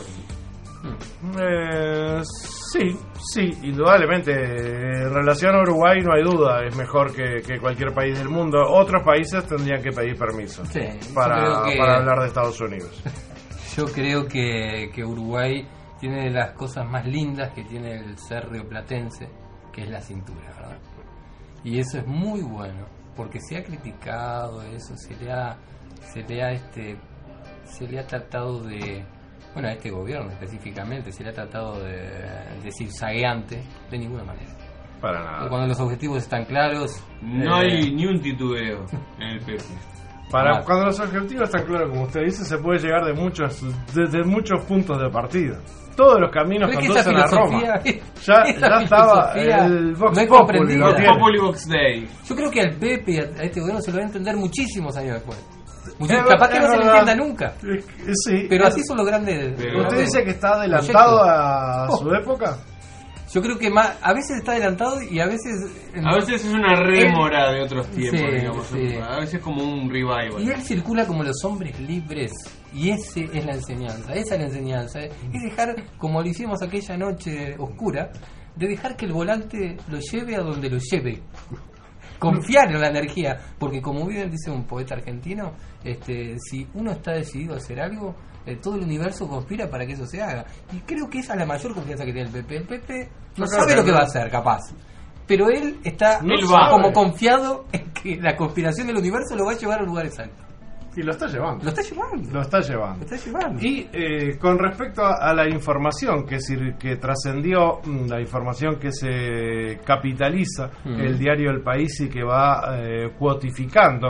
Eh, sí, sí, indudablemente. En relación a Uruguay no hay duda, es mejor que, que cualquier país del mundo. Otros países tendrían que pedir permiso sí, para, que, para hablar de Estados Unidos. Yo creo que, que Uruguay tiene de las cosas más lindas que tiene el ser rioplatense, que es la cintura, ¿verdad? Y eso es muy bueno, porque se ha criticado eso, se le ha, se le ha, este, se le ha tratado de... Bueno, a este gobierno específicamente se le ha tratado de decir zagueante de ninguna manera. Para nada. Cuando los objetivos están claros... No eh... hay ni un titubeo en el P P. Para, ah. Cuando los objetivos están claros, como usted dice, se puede llegar de muchos, desde muchos puntos de partida. Todos los caminos conducen a Roma. Ya, ya estaba el Vox no Populi. El Populi Vox Day. Yo creo que al P P, a este gobierno, se lo va a entender muchísimos años después. Muchos, capaz que no se lo entienda nunca. Sí, pero así son los grandes. Pero ¿usted dice que está adelantado a su época? Yo creo que más, a veces está adelantado y a veces... A veces es una rémora de otros tiempos, sí, digamos. Sí. A veces como un revival. Y él circula como los hombres libres. Y ese es la enseñanza. Esa es la enseñanza. Es dejar, como lo hicimos aquella noche oscura, de dejar que el volante lo lleve a donde lo lleve. Confiar en la energía. Porque como bien dice un poeta argentino, este, si uno está decidido a hacer algo, todo el universo conspira para que eso se haga. Y creo que esa es la mayor confianza que tiene el P P. El P P no no sabe lo que va a hacer, capaz. Pero él está no como confiado en que la conspiración del universo lo va a llevar a un lugar exacto. Y lo está llevando. Lo está llevando. Lo está llevando. Lo está llevando. Y eh, con respecto a, a la información que, que trascendió, la información que se capitaliza, mm. el diario El País, y que va eh, cuotificando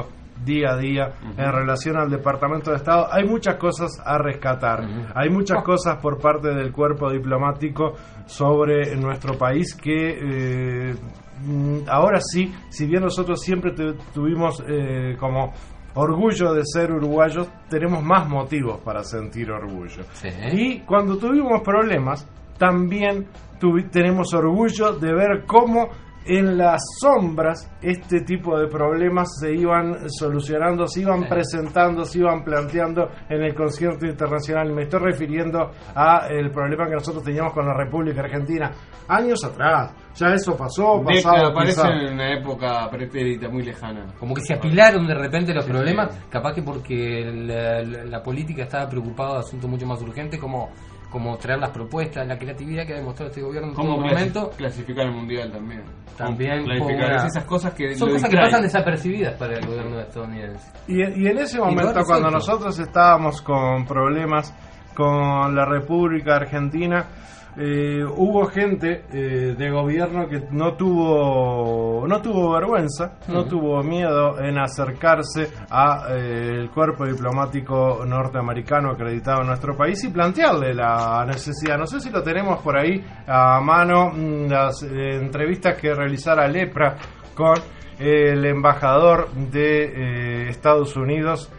día a día uh-huh. en relación al Departamento de Estado. Hay muchas cosas a rescatar, uh-huh. hay muchas cosas por parte del cuerpo diplomático sobre nuestro país que eh, ahora sí, si bien nosotros siempre te, tuvimos eh, como orgullo de ser uruguayos, tenemos más motivos para sentir orgullo. Sí. Y cuando tuvimos problemas, también tuvi- tenemos orgullo de ver cómo en las sombras este tipo de problemas se iban solucionando, se iban sí. presentando, se iban planteando en el concierto internacional. Me estoy refiriendo a el problema que nosotros teníamos con la República Argentina años atrás. Ya eso pasó, pasado. Parece en una época pretérita muy lejana. Como que se apilaron de repente los problemas, sí. capaz que porque la, la, la política estaba preocupada de asuntos mucho más urgentes como como traer las propuestas, la creatividad que ha demostrado este gobierno en todo momento. Clasificar el mundial también. También clasificar una, esas cosas que son cosas que pasan desapercibidas para el gobierno estadounidense. Y, y en ese momento, cuando nosotros estábamos con problemas con la República Argentina, eh, hubo gente eh, de gobierno que no tuvo no tuvo vergüenza, uh-huh. no tuvo miedo en acercarse a eh, el cuerpo diplomático norteamericano acreditado en nuestro país y plantearle la necesidad. No sé si lo tenemos por ahí a mano, las eh, entrevistas que realizara Lepra con eh, el embajador de eh, Estados Unidos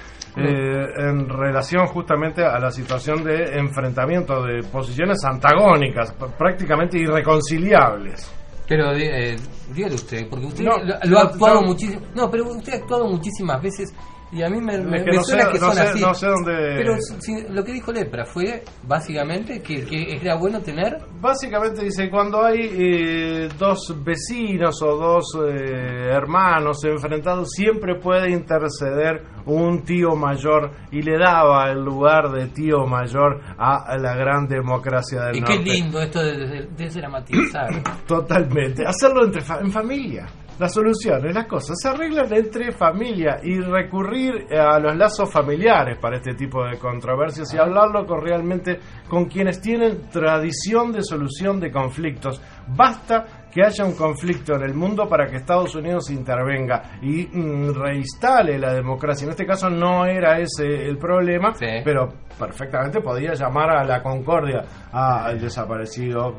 Eh, en relación justamente a la situación de enfrentamiento de posiciones antagónicas, prácticamente irreconciliables. Pero eh, dígale usted, porque usted no, lo, lo ha actuado no, muchísimo. No, pero usted ha actuado muchísimas veces y a mí me, me, que me no suena sé, que no son sé, así. No sé dónde... Pero si, lo que dijo Lepra fue básicamente que, que era bueno tener. Básicamente dice, cuando hay eh, dos vecinos o dos eh, hermanos enfrentados, siempre puede interceder un tío mayor, y le daba el lugar de tío mayor a la gran democracia del y norte. Y qué lindo esto de, de, de dramatizar. Totalmente, hacerlo entre fa- en familia. Las soluciones, las cosas se arreglan entre familia, y recurrir a los lazos familiares para este tipo de controversias y hablarlo con realmente con quienes tienen tradición de solución de conflictos. Basta que haya un conflicto en el mundo para que Estados Unidos intervenga y mm, reinstale la democracia. En este caso no era ese el problema, sí. pero perfectamente podía llamar a la concordia al desaparecido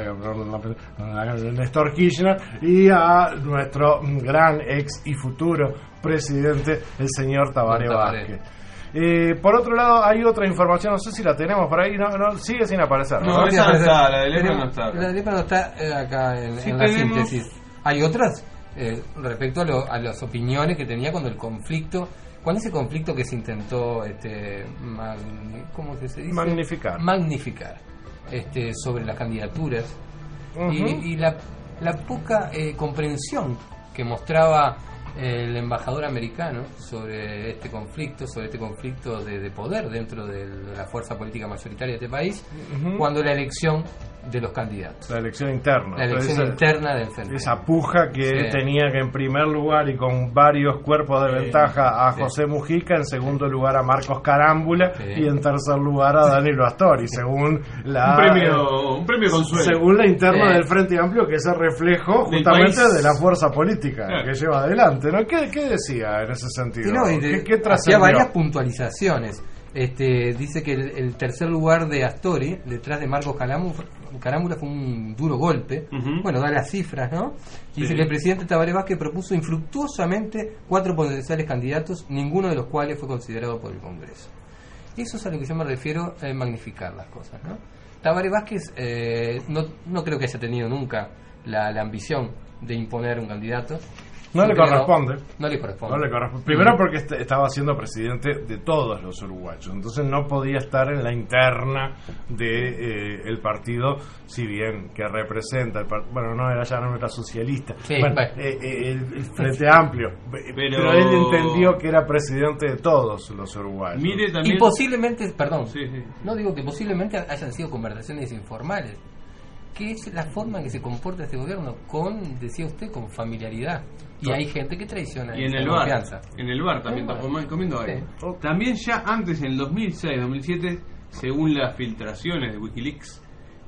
Néstor Kirchner y a nuestro gran ex y futuro presidente, el señor Tabaré Vázquez. Eh, por otro lado, hay otra información, no sé si la tenemos por ahí, no, no sigue sin aparecer. No, no, esa no está, la de Lepra no está. La de Lepra no está eh, acá en, sí, en la síntesis. Hay otras eh, respecto a, lo, a las opiniones que tenía cuando el conflicto, cuando ese conflicto que se intentó, este, magni, ¿cómo que se dice? Magnificar. Magnificar, este, sobre las candidaturas uh-huh. y, y la, la poca eh, comprensión que mostraba el embajador americano sobre este conflicto, sobre este conflicto de, de poder dentro de la fuerza política mayoritaria de este país, uh-huh. cuando la elección de los candidatos. La elección interna. La elección esa, interna del frente. Esa puja que sí. tenía que en primer lugar y con varios cuerpos de sí. ventaja a sí. José Mujica, en segundo lugar a Marcos Carámbula sí. y en tercer lugar a Danilo Astori, según la... Un premio, un premio consuelo. Según la interna sí. del Frente Amplio, que es el reflejo justamente de la fuerza política sí. que lleva adelante, ¿no? ¿Qué, qué decía en ese sentido? Sí, no, y de, ¿Qué, qué hacía varias puntualizaciones. Este, dice que el, el tercer lugar de Astori, detrás de Marcos Carámbula, fue un duro golpe. Uh-huh. Bueno, da las cifras, ¿no? Sí. Dice que el presidente Tabaré Vázquez propuso infructuosamente cuatro potenciales candidatos, ninguno de los cuales fue considerado por el Congreso. Eso es a lo que yo me refiero en magnificar las cosas, ¿no? Tabaré Vázquez eh, no, no creo que haya tenido nunca la, la ambición de imponer un candidato. No le corresponde. No, no le corresponde. No le corresponde. Primero porque est- estaba siendo presidente de todos los uruguayos, entonces no podía estar en la interna de eh, el partido, si bien que representa el part- bueno, no era ya no era socialista, sí, bueno, bueno. Eh, eh, el, el Frente Amplio, pero... pero él entendió que era presidente de todos los uruguayos. Mire también... Y posiblemente, perdón, sí, sí. no digo que posiblemente hayan sido conversaciones informales, que es la forma en que se comporta este gobierno, con, decía usted, con familiaridad. Y hay gente que traiciona y en el bar, en el bar también está comiendo ahí. Sí. También ya antes, en el dos mil seis dos mil siete, según las filtraciones de Wikileaks,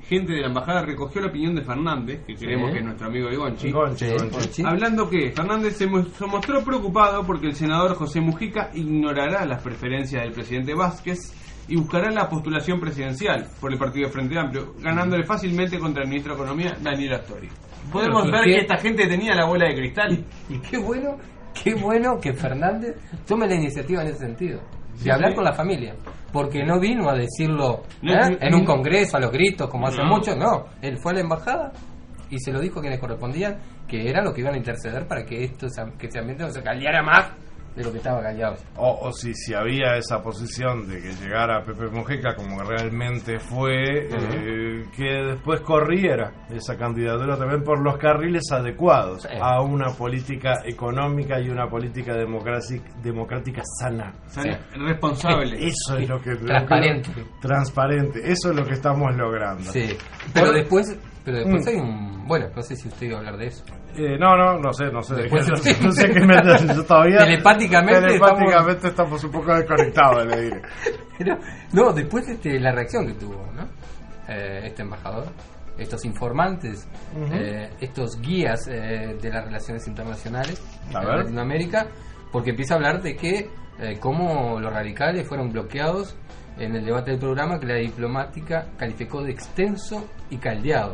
gente de la embajada recogió la opinión de Fernández, que creemos Sí. que es nuestro amigo de Gonchi, Gonchi, Sí, Gonchi. Gonchi. hablando que Fernández se, mu- se mostró preocupado porque el senador José Mujica ignorará las preferencias del presidente Vázquez y buscará la postulación presidencial por el partido Frente Amplio, ganándole fácilmente contra el ministro de Economía, Daniel Astori. Podemos ¿Y ver qué? que esta gente tenía la bola de cristal. Y qué bueno, qué bueno que Fernández tome la iniciativa en ese sentido, de Sí, hablar sí. con la familia, porque no vino a decirlo No, ¿eh? no, en un no. congreso a los gritos como hace No. mucho, no, él fue a la embajada y se lo dijo a quienes correspondían, que era lo que iban a interceder para que esto que ese ambiente no se caldeara más de lo que estaba callado. O, o si, si había esa posición de que llegara Pepe Mujica como realmente fue, eh, que después corriera esa candidatura también por los carriles adecuados Sí. a una política económica y una política democrática, democrática sana. Sana, responsable. Eso es lo que... Transparente. lo que- transparente. Eso es lo que estamos logrando. Sí, pero Por- después, pero después Mm. hay un, bueno, no sé si usted iba a hablar de eso. Eh, no, no, no sé, no sé. Después- no sé, no sé qué me, yo todavía... Telepáticamente Telepáticamente estamos... un poco desconectados, le diré. Pero, no, después este, la reacción que tuvo, ¿no? Eh, este embajador, estos informantes, Ujú. eh, estos guías eh, de las relaciones internacionales A en ver. Latinoamérica, porque empieza a hablar de que eh, cómo los radicales fueron bloqueados en el debate del programa que la diplomática calificó de extenso y caldeado.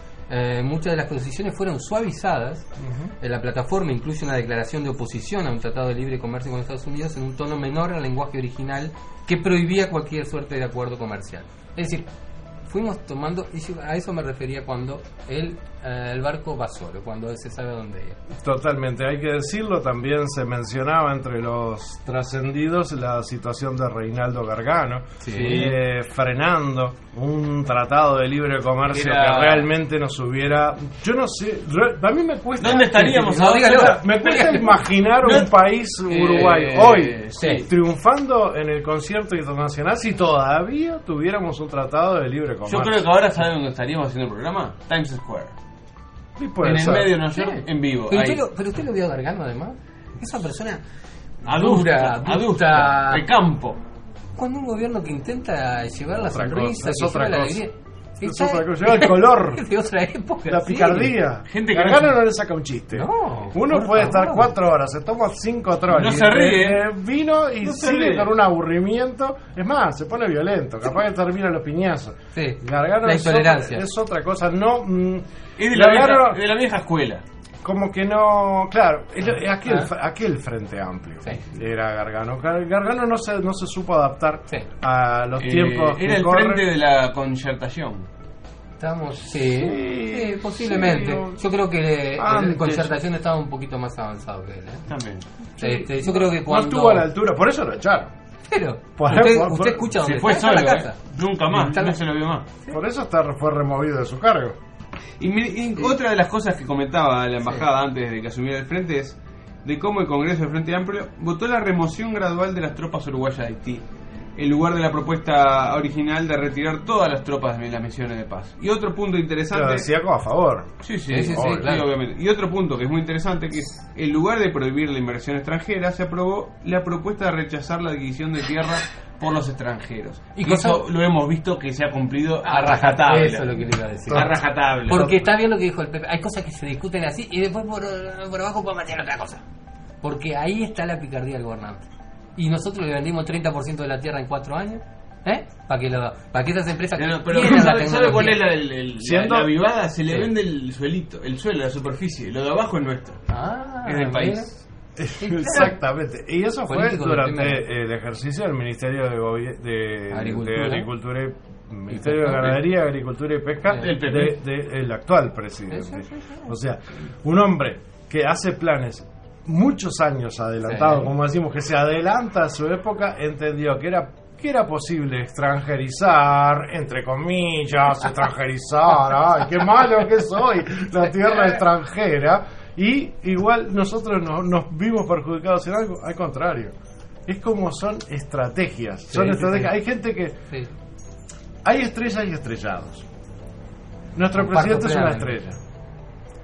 Eh, muchas de las posiciones fueron suavizadas. Eh, la plataforma incluye una declaración de oposición a un tratado de libre comercio con Estados Unidos en un tono menor al lenguaje original que prohibía cualquier suerte de acuerdo comercial. Es decir, fuimos tomando, y yo a eso me refería cuando el, eh, el barco va solo, cuando se sabe dónde ir. Totalmente, hay que decirlo, también se mencionaba entre los trascendidos la situación de Reinaldo Gargano, Sí. eh, frenando un tratado de libre comercio Era- que realmente nos hubiera... Yo no sé, re- a mí me cuesta... ¿Dónde estaríamos No, ahora? dígalo. Me cuesta imaginar un país, Uruguay, Eh, hoy, sí. triunfando en el concierto internacional si todavía tuviéramos un tratado de libre comercio. Yo creo que ahora saben dónde estaríamos haciendo el programa. Times Square. Sí, puede En el ser. medio de Nueva York, en vivo. Pero ahí. usted, lo, pero usted lo vio a Gargano además. Es una persona Adusta, dura, adusta, adusta. de campo. Cuando un gobierno que intenta llevar la Otra sonrisa, cosa, es que otra lleva la cosa. alegría. Es Está- otra cosa, lleva el color. de otra época. La sí. picardía. Gente que Gargano no- no le saca un chiste. No, Uno por puede favor. estar cuatro horas, se toma cinco troles. No se ríe. eh, vino y No se sigue ríe. con un aburrimiento. Es más, se pone violento. Capaz que termina los piñazos. Sí, Gargano la es otra, intolerancia. es otra cosa. No. mm, Es de la, Gargano, vieja, de la vieja escuela. como que no. Claro, es lo- es aquel, Ah. aquel frente amplio. Sí. Era Gargano. Gar- Gargano no se, no se supo adaptar Sí. a los Eh, tiempos. que era el corren. frente de la concertación. Estamos, sí, Sí, sí, posiblemente. sí, Yo creo que antes. la concertación estaba un poquito más avanzado que él. ¿eh? También. Este, yo creo que No cuando. estuvo a la altura, por eso lo echaron. Pero, Por- usted, por- usted por- escucha Se dónde fue está, solo, está en ¿eh? la casa. Nunca más, Está en no la- se lo vio más. Por eso está, fue removido de su cargo. Y, mi- y otra de las cosas que comentaba la embajada antes de que asumiera el frente es de cómo el Congreso del Frente Amplio votó la remoción gradual de las tropas uruguayas de Haití, en lugar de la propuesta original de retirar todas las tropas de las misiones de paz. Y otro punto Pero interesante... decía como a favor. Sí, sí, Sí, sí, sí, obvio, claro. obviamente. Y otro punto que es muy interesante, que es, en lugar de prohibir la inversión extranjera, se aprobó la propuesta de rechazar la adquisición de tierra por los extranjeros. Y Y cosa- eso lo hemos visto que se ha cumplido a rajatabla. Eso es lo que le iba a decir. A rajatabla. Porque está bien lo que dijo el Pepe. Hay cosas que se discuten así y después por, por abajo pueden meter otra cosa. Porque ahí está la picardía del gobernante. Y nosotros le vendimos treinta por ciento de la tierra en cuatro años. ¿Eh? Para que, lo- para que esas empresas No, no, pero tienen la ¿sabe, sabe cuál es tecnología. la, el- el- la- Siendo- la vivada? Se le Sí. vende el suelito, el suelo, la superficie. Lo de abajo es nuestro. Ah, Es del mira. país. Exactamente. Y eso fue Político de durante primera. el ejercicio del Ministerio de, Gobi- de, Agricultura. de Agricultura y Ministerio de pesca. Ganadería, Agricultura y Pesca El P P. de, de- el actual presidente. Sí, sí, sí, sí. O sea, un hombre que hace planes muchos años adelantados, Sí. como decimos, que se adelanta a su época, entendió que era que era posible extranjerizar, entre comillas, extranjerizar, ay, qué malo que soy, la tierra extranjera, y igual nosotros no- nos vimos perjudicados en algo, al contrario. Es como son estrategias, son Sí, sí, estrategias. sí. Hay gente que Sí. hay estrellas y estrellados. Nuestro Comparto presidente es una plenamente. estrella.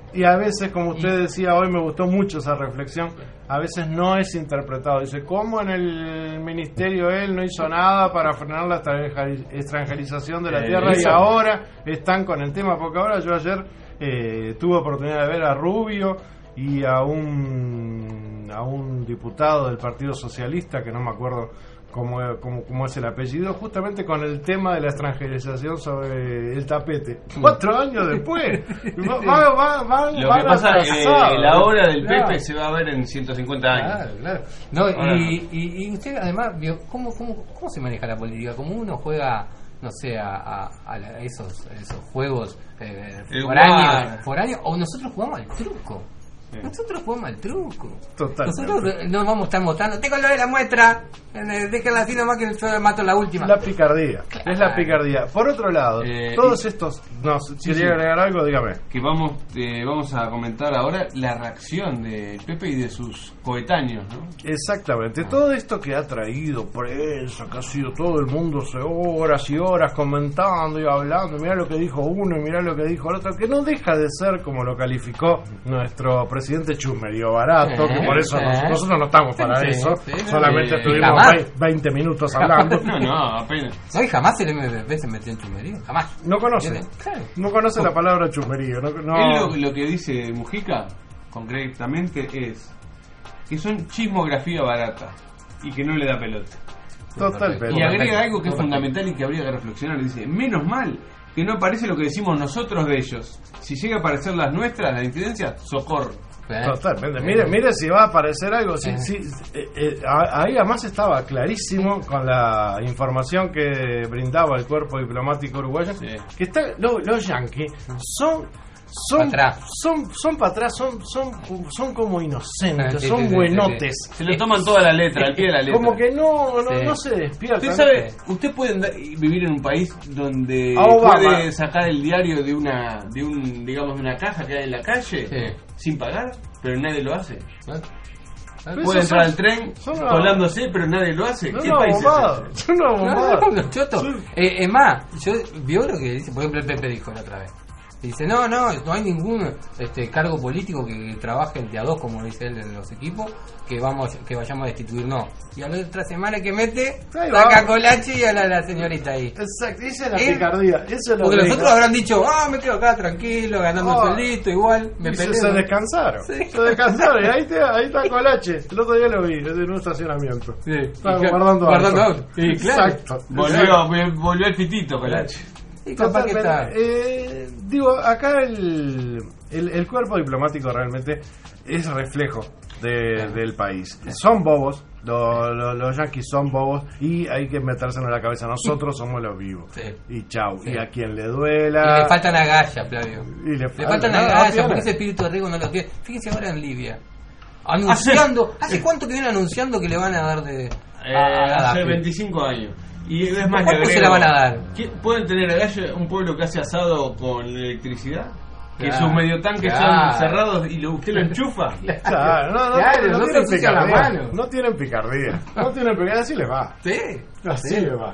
y a veces, como usted decía hoy, me gustó mucho esa reflexión, a veces no es interpretado. Dice, ¿cómo en el ministerio él no hizo nada para frenar la extranjerización de la Eh, tierra y eso. ahora están con el tema? Porque ahora yo ayer eh, tuve oportunidad de ver a Rubio y a un a un diputado del Partido Socialista, que no me acuerdo cómo, cómo, cómo es el apellido, justamente con el tema de la extranjerización sobre el tapete. Cuatro años después. Va, va, va, va, Lo van que pasa es que atrasados. la obra del Claro. Pepe se va a ver en ciento cincuenta años. Claro, claro. No, Ahora y, y, y usted además vio cómo, cómo, cómo se maneja la política, como uno juega, no sé, a, a, a la- esos, esos juegos eh, El foráneos, guar. foráneos, o nosotros jugamos al truco. Sí. Nosotros jugamos al truco. Totalmente. Nosotros eh, no vamos a estar mostrando. Tengo lo de la muestra. eh, Déjenla así nomás que yo mato la última. La picardía. Claro. Es la picardía. Por otro lado, Eh, todos y- estos... No, si Sí, quería sí. agregar algo, dígame. Que vamos eh, vamos a comentar ahora la reacción de Pepe y de sus coetáneos, ¿no? Exactamente, todo esto que ha traído prensa, que ha sido todo el mundo se horas y horas comentando y hablando, mirá lo que dijo uno y mirá lo que dijo el otro, que no deja de ser, como lo calificó nuestro presidente, chusmerío barato, Sí, que por eso sí. nos- nosotros no estamos para Sí, eso, sí, solamente sí. estuvimos Jamás. vei- veinte minutos hablando. No, no, apenas. No, y jamás el M V P se metió en chumerío. Jamás. No conoce, Claro. no conoce la palabra chusmerío, no, no- Él lo, lo que dice Mujica, concretamente, es que son chismografía barata y que no le da pelota. totalmente. Y agrega algo que es fundamental y que habría que reflexionar. Dice, menos mal que no aparece lo que decimos nosotros de ellos. Si llega a aparecer las nuestras, las incidencias, socorro. Totalmente. Mire, mire si va a aparecer algo. Sí, sí, eh, eh, a- ahí además estaba clarísimo con la información que brindaba el cuerpo diplomático uruguayo, Sí. que está, lo- los yanquis son son Pa' atrás. son son para atrás, son son son como inocentes, Ah, sí, son sí, sí, buenotes. Se lo toman toda la letra, al pie de la letra. Como que no no, Sí. no se despiertan. Usted sabe, usted puede andar- vivir en un país donde A Obama. puede sacar el diario de una, de un, digamos, de una caja que hay en la calle Sí. sin pagar, pero nadie lo hace. Pero Puede esos entrar son- al tren son una- colándose, pero nadie lo hace. Son ¿Qué una país es bombada, ese? son una bombada. No, los chotos. Eh, es más, yo vio lo que dice, por ejemplo, el Pepe dijo la otra vez. Dice, no, no, no hay ningún este cargo político que trabaje de a dos, como dice él en los equipos, que vamos que vayamos a destituir, no. Y a la otra semana que mete, Ahí saca va. Colache y a la, la señorita ahí. Exacto, esa es la ¿Eh? picardía, eso es lo Porque que los digo. otros habrán dicho, ah, me quedo acá tranquilo, ganando Oh. un sueldito, igual, me Y se, peleo. se descansaron, Sí. se descansaron, y ahí, te, ahí está Colache, el otro día lo vi, en un estacionamiento. Sí. Estaba Y que- guardando, guardando auto. auto. Sí, claro. Exacto. Volvió, volvió el fitito, Colache. Y capaz que está. Totalmente. Eh, digo, acá el, el, el cuerpo diplomático realmente es reflejo de- del país. Son bobos, lo- lo- los yanquis son bobos y hay que metérselo en la cabeza. Nosotros somos los vivos. Sí. Y chau. Sí. Y a quien le Y duela. le faltan agallas, Flavio. y le Le faltan- faltan no, no agallas, tiene. porque ese espíritu de riesgo no lo tiene. Fíjense ahora en Libia. Anunciando. ¿Hace cuánto que vienen anunciando que le van a dar de. Eh, a- a hace Gaddafi? veinticinco años. Y es más, ¿Cuándo le se agrego, la van a dar? ¿qué- ¿Pueden tener a Gallo un pueblo que hace asado con electricidad? Que Claro, sus mediotanques claro. son cerrados y lo, usted lo enchufa. Claro, no, no, Claro, tienen- no no se tienen ensucia la picardía. mano. No tienen picardía. No tienen picardía, así les va. Sí. Así Sí. le va.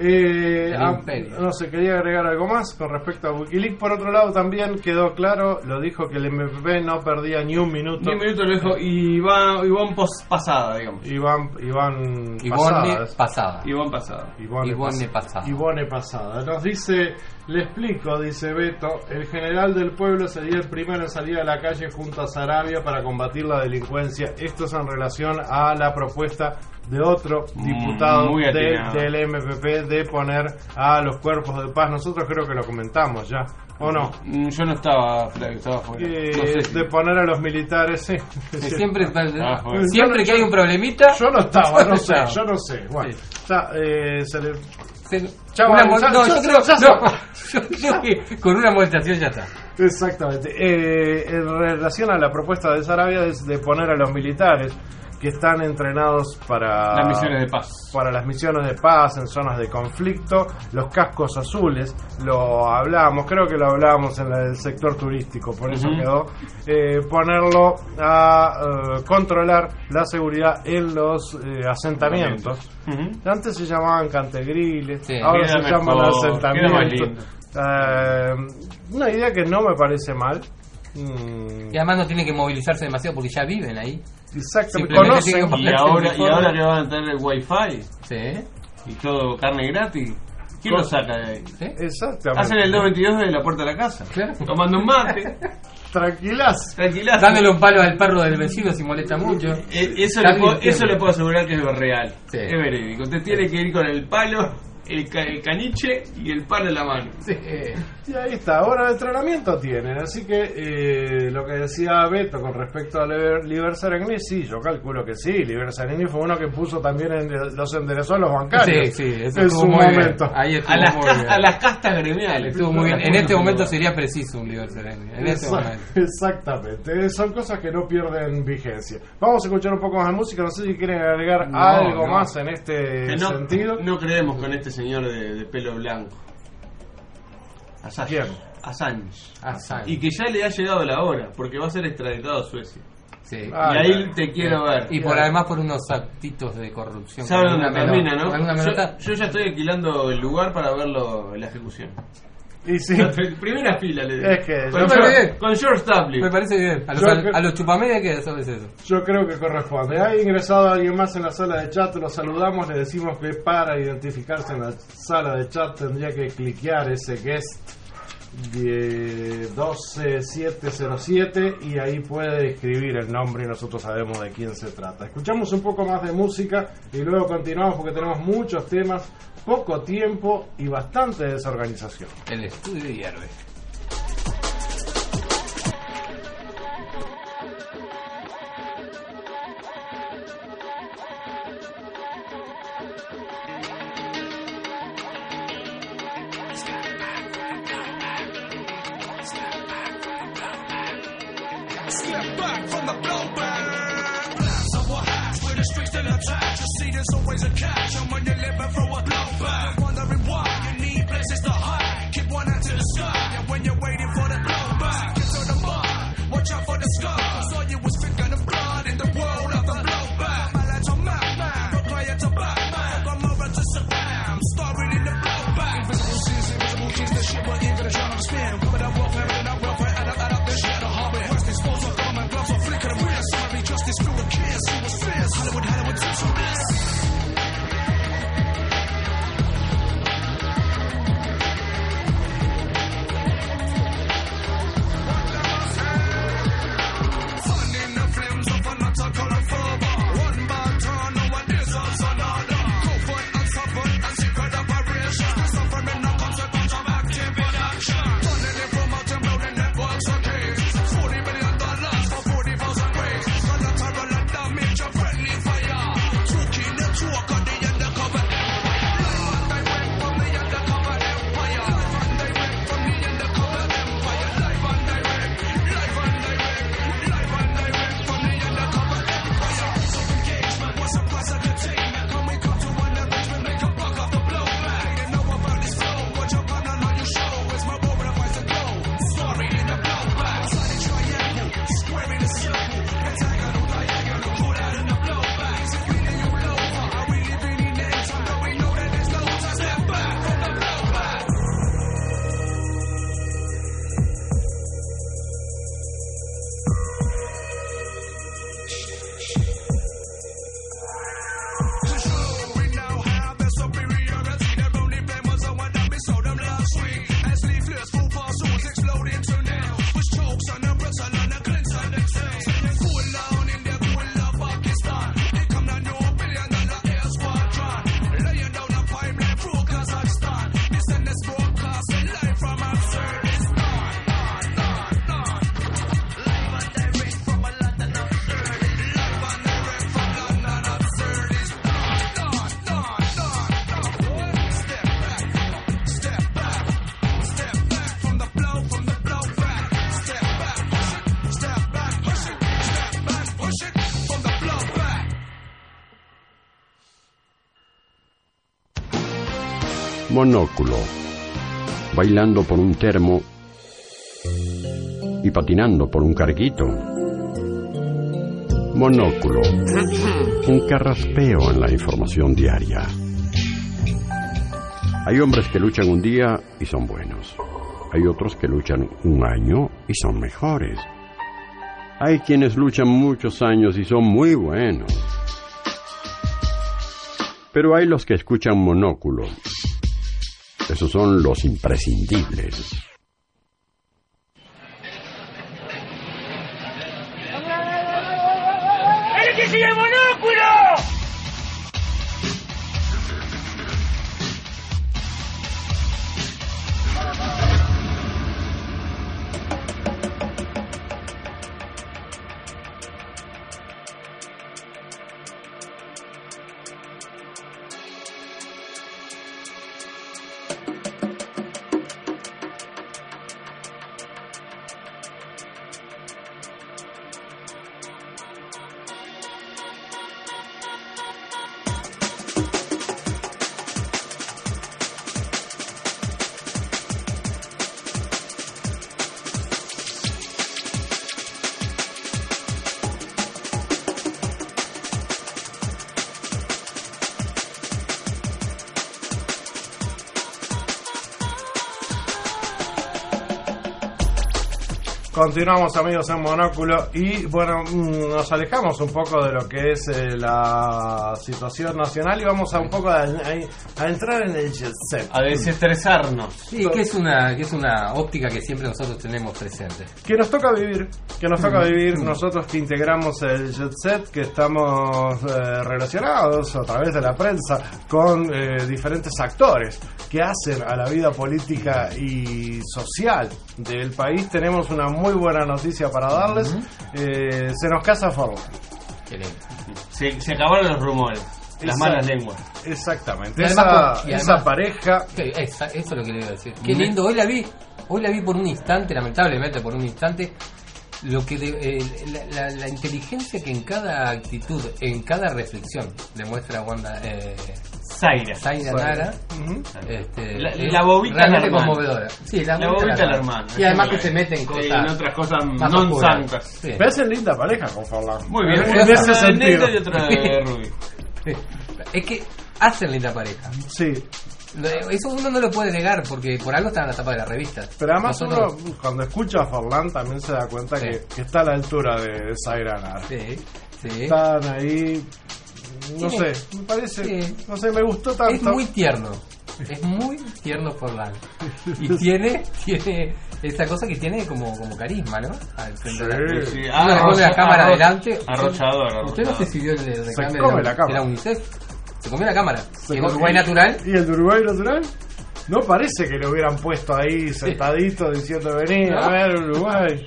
Eh, El ah, imperio. no sé, quería agregar algo más con respecto a Wikileaks. Por otro lado, también quedó claro, lo dijo que el M P P no perdía ni un minuto. Diez minutos lo dijo y va, y van pos- pasada, digamos. Iván, Iván Ivonne Pasadas. pasada. Y van pasada. Ivone, Ivonne Pas- Pasada. Ivone Pasada. Nos dice, le explico, dice Beto, el general del pueblo sería el primero en salir a la calle junto a Sarabia para combatir la delincuencia. Esto es en relación a la propuesta de otro Mm, diputado muy de- atinado. del M P P de poner a los cuerpos de paz. Nosotros creo que lo comentamos ya, ¿o no? Mm, Yo no estaba, Flavio, estaba fuera. Eh, No sé si- de poner a los militares, sí. Que siempre Ah, bueno. siempre que hay un problemita. Yo no estaba, no sé, estaba. yo no sé. Bueno, Sí. ya, eh, se le... se- Chau, una ya- mo- ya- no, ya- yo creo, ya- no, yo creo que con una amonestación ya está. Exactamente. Eh, en relación a la propuesta de Sarabia es de poner a los militares que están entrenados para Las misiones de paz. para las misiones de paz en zonas de conflicto, los cascos azules, lo hablábamos, creo que lo hablábamos en el sector turístico, por eso Ujú. quedó, eh, ponerlo a eh, controlar la seguridad en los eh, asentamientos. Ujú. Antes se llamaban cantegriles, Sí. ahora Queda se llaman mejor, queda más asentamientos. lindo. Eh, una idea que no me parece mal, Mm. Y además no tienen que movilizarse demasiado porque ya viven ahí. Exactamente. Conocen. Y ahora, y ahora que van a tener el wifi. Sí. Y todo carne gratis. ¿Quién lo saca de ahí? ¿Sí? Exactamente. Hacen el doscientos veintidós de la puerta de la casa. Claro. Tomando un mate. Tranquilaz. Tranquilaz. Dándole un palo al perro del vecino si molesta mucho. Eh, eso, le puedo, eso le puedo asegurar que es real. Sí. Es verídico. Usted tiene que ir con el palo, el, ca el caniche y el palo en la mano. Sí. Y ahí está, hora de entrenamiento tienen. Así que eh, lo que decía Beto con respecto a Liber Serenni, sí, yo calculo que sí. Liber Serenni fue uno que puso también en los enderezó a los bancarios. Sí, sí, eso en su momento. Ahí estuvo a, las muy bien. a las castas gremiales. Estuvo muy bien. En este momento sería preciso un Liber Serenni. En este momento. Exactamente, son cosas que no pierden vigencia. Vamos a escuchar un poco más de música. No sé si quieren agregar no, algo no. más en este no, sentido. No creemos con este señor de, de pelo blanco. Assange. ¿Quién? Assange. Assange. Y que ya le ha llegado la hora, porque va a ser extraditado a Suecia. Sí. Ah, y ahí claro. te quiero ver. Y por además por unos actitos de corrupción. ¿Saben con dónde alguna termina, menor- no? con alguna Yo, menor- yo ya estoy alquilando el lugar para verlo en la ejecución. Y sí, Primera fila le digo. Es que con, yo George, creo- con George Tapley. Me parece bien. A los, Yo al- creo- a los chupamedia que eso es eso. yo creo que corresponde. Ha ingresado alguien más en la sala de chat, lo saludamos, le decimos que para identificarse en la sala de chat tendría que cliquear ese guest doce siete cero siete y ahí puede escribir el nombre y nosotros sabemos de quién se trata. Escuchamos un poco más de música y luego continuamos porque tenemos muchos temas, poco tiempo y bastante desorganización. El estudio de hierve. Step back from the blowback. So what happens when the streets still attached? You see, there's always a catch. And when you're living through a blowback, you're wondering why you need places to hide. Keep one eye to the sky. And when you're waiting for the blowback, get to the mud. Watch out for the scars. All you was thinking of blood in the world of the blowback. My lads are madman, from player to Batman, from over to Saddam, starring in the blowback. Invisible scenes, invisible keys, the shit, but even gonna try to spin. Coming out welfare, and out welfare, add up, add up, this shit, the harbor. West is false, I'm coming, gloves are flickering, real. Summary justice through the kiss, who was fierce. Hollywood, Hollywood, tips on this. Monóculo, bailando por un termo y patinando por un carguito. Monóculo, un carraspeo en la información diaria. Hay hombres que luchan un día y son buenos. Hay otros que luchan un año y son mejores. Hay quienes luchan muchos años y son muy buenos. Pero hay los que escuchan Monóculo. Esos son los imprescindibles. ¡El que sigue Monóculo! Continuamos, amigos, en Monóculo y bueno, nos alejamos un poco de lo que es eh, la situación nacional y vamos a un poco a, a, a entrar en el jet set, a desestresarnos. Sí, que es una que es una óptica que siempre nosotros tenemos presente. Que nos toca vivir, que nos toca vivir nosotros que integramos el jet set, que estamos eh, relacionados a través de la prensa con eh, diferentes actores que hacen a la vida política y social del país. Tenemos una muy buena noticia para darles. Uh-huh. eh, se nos casa Forlán. Se, se acabaron los rumores, las Esa, malas lenguas. Exactamente. Y esa, además, y esa además, pareja. Esa, eso es lo que le iba a decir. Qué lindo. Hoy la vi. Hoy la vi por un instante, lamentablemente por un instante. Lo que de, eh, la, la, la inteligencia que en cada actitud, en cada reflexión demuestra Wanda eh, Zaira Zaira Nara, uh-huh. este, la, la bobita realmente conmovedora. Sí, la, la bobita la hermana. Y además que se mete en cosas, en otras cosas non santas. Sí. Me hacen linda pareja con Forlán. Muy bien. En ese una sentido. Y otra de Ruby. Es que hacen linda pareja. Sí. Eso uno no lo puede negar porque por algo está en la tapa de la revista. Pero además Nosotros... uno cuando escucha a Forlán también se da cuenta sí. que, que está a la altura de Zaira Nara. Sí, sí. Están ahí, no sí. sé, me parece, sí. no sé, me gustó tanto. Es muy tierno, es muy tierno Forlán. Y tiene, tiene esa cosa que tiene como, como carisma, ¿no? Al frente sí. de la, sí. ah, uno le pone la cámara arro- adelante. Arrollador. Usted no sé si vio el reclame se come de la, la, la de la UNICEF. Se comió la cámara. Se ¿Y el come, Uruguay natural? ¿Y el de Uruguay natural? No parece que lo hubieran puesto ahí sentadito sí. diciendo vení, ¿no? A ver Uruguay.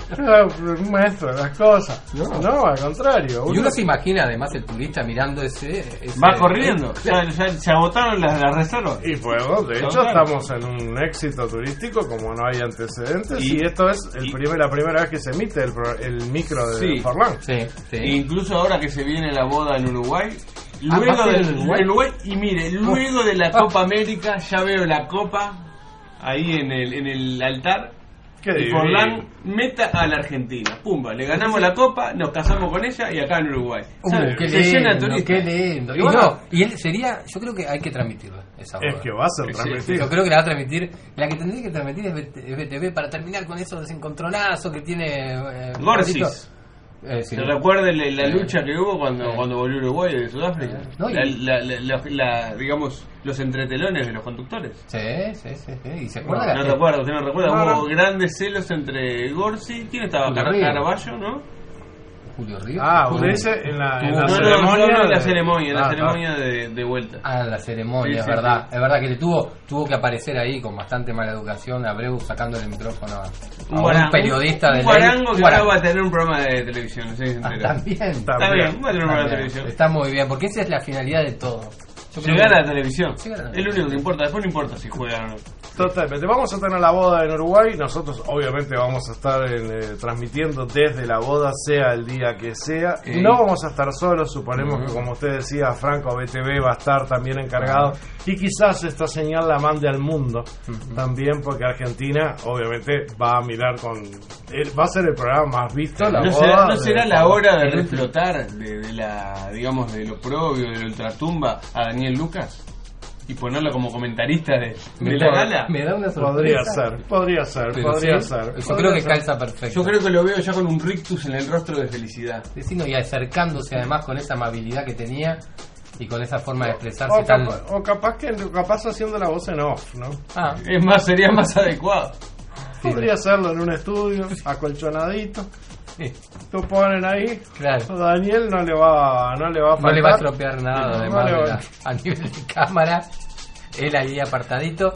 Un maestro de las cosas. No, no al contrario. Uno... Y uno se imagina además el turista mirando ese. ese Va corriendo. Ya, ya se agotaron las, las reservas. Y fuego, de hecho, estamos en un éxito turístico como no hay antecedentes. Y, y esto es el y, primer, la primera vez que se emite el, el micro de sí, Forlán. Sí, sí. E incluso ahora que se viene la boda en Uruguay. Luego ah, del Uruguay? Uruguay, y mire, luego de la Copa América, ya veo la copa ahí en el, en el altar. Y Forlán meta a la Argentina. Pumba, le ganamos la copa, nos casamos con ella y acá en Uruguay. Uh, qué se lindo, llena turista. Qué lindo. Y, bueno, no, y él sería, yo creo que hay que transmitirla. Esa boda. Es que va a ser transmitida. Yo creo que la va a transmitir. La que tendría que transmitir es B T V para terminar con esos desencontronazos que tiene. Eh, Gorsis. Eh, sí. ¿Se recuerda la, la lucha que hubo cuando, eh. cuando volvió Uruguay de Sudáfrica? No, la, la, la, la, la, digamos, los entretelones de los conductores. Sí, sí, sí. sí. ¿Y se acuerda? No, no recuerdo, usted no recuerda. No, hubo no. grandes celos entre Gorsi. ¿Quién estaba? Caraballo, ¿no? Julio Ríos. Ah, usted dice en la, en la no, ceremonia. No, no, en la de... ceremonia, en ah, la ceremonia ah. de, de vuelta. Ah, la ceremonia, sí, es sí, verdad. Sí. Es verdad que le tuvo tuvo que aparecer ahí con bastante mala educación Abreu sacándole el micrófono a, a un, un guarango, periodista un, de un guarango que guarango. ahora va a tener un programa de televisión. ¿Sí? Ah, también. Está bien, va a tener un programa de televisión. Está muy bien, porque esa es la finalidad de todo. Llegar a la televisión. Sí, a la es lo único que importa. Después no importa si juegan o no. Totalmente. Vamos a tener la boda en Uruguay. Nosotros obviamente vamos a estar en, eh, transmitiendo desde la boda, sea el día que sea. Sí. No vamos a estar solos. Suponemos uh-huh. que, como usted decía, Franco B T V va a estar también encargado. Uh-huh. Y quizás esta señal la mande al mundo uh-huh. también, porque Argentina obviamente va a mirar con... Va a ser el programa más visto. La ¿No boda será, no de, será la hora de reflotar de, de la, digamos, de lo propio, de la ultratumba a Daniel Lucas? y ponerlo como comentarista de, Me de da- la gala. me da una Podría sorpresa. ser, podría ser, Pero podría sí, ser. Yo podría creo que ser. calza perfecto. Yo creo que lo veo ya con un rictus en el rostro de felicidad. Vecino, y acercándose además con esa amabilidad que tenía y con esa forma de expresarse O, tan... capa- o capaz que capaz haciendo la voz en off, ¿no? Ah, Es más, sería más adecuado. sí, Podría hacerlo en un estudio, acolchonadito. Tú ponen ahí, claro. Daniel no le va, no le va a No faltar. le va a estropear nada, No, además, no le de va- la- a nivel de cámara. Él ahí apartadito.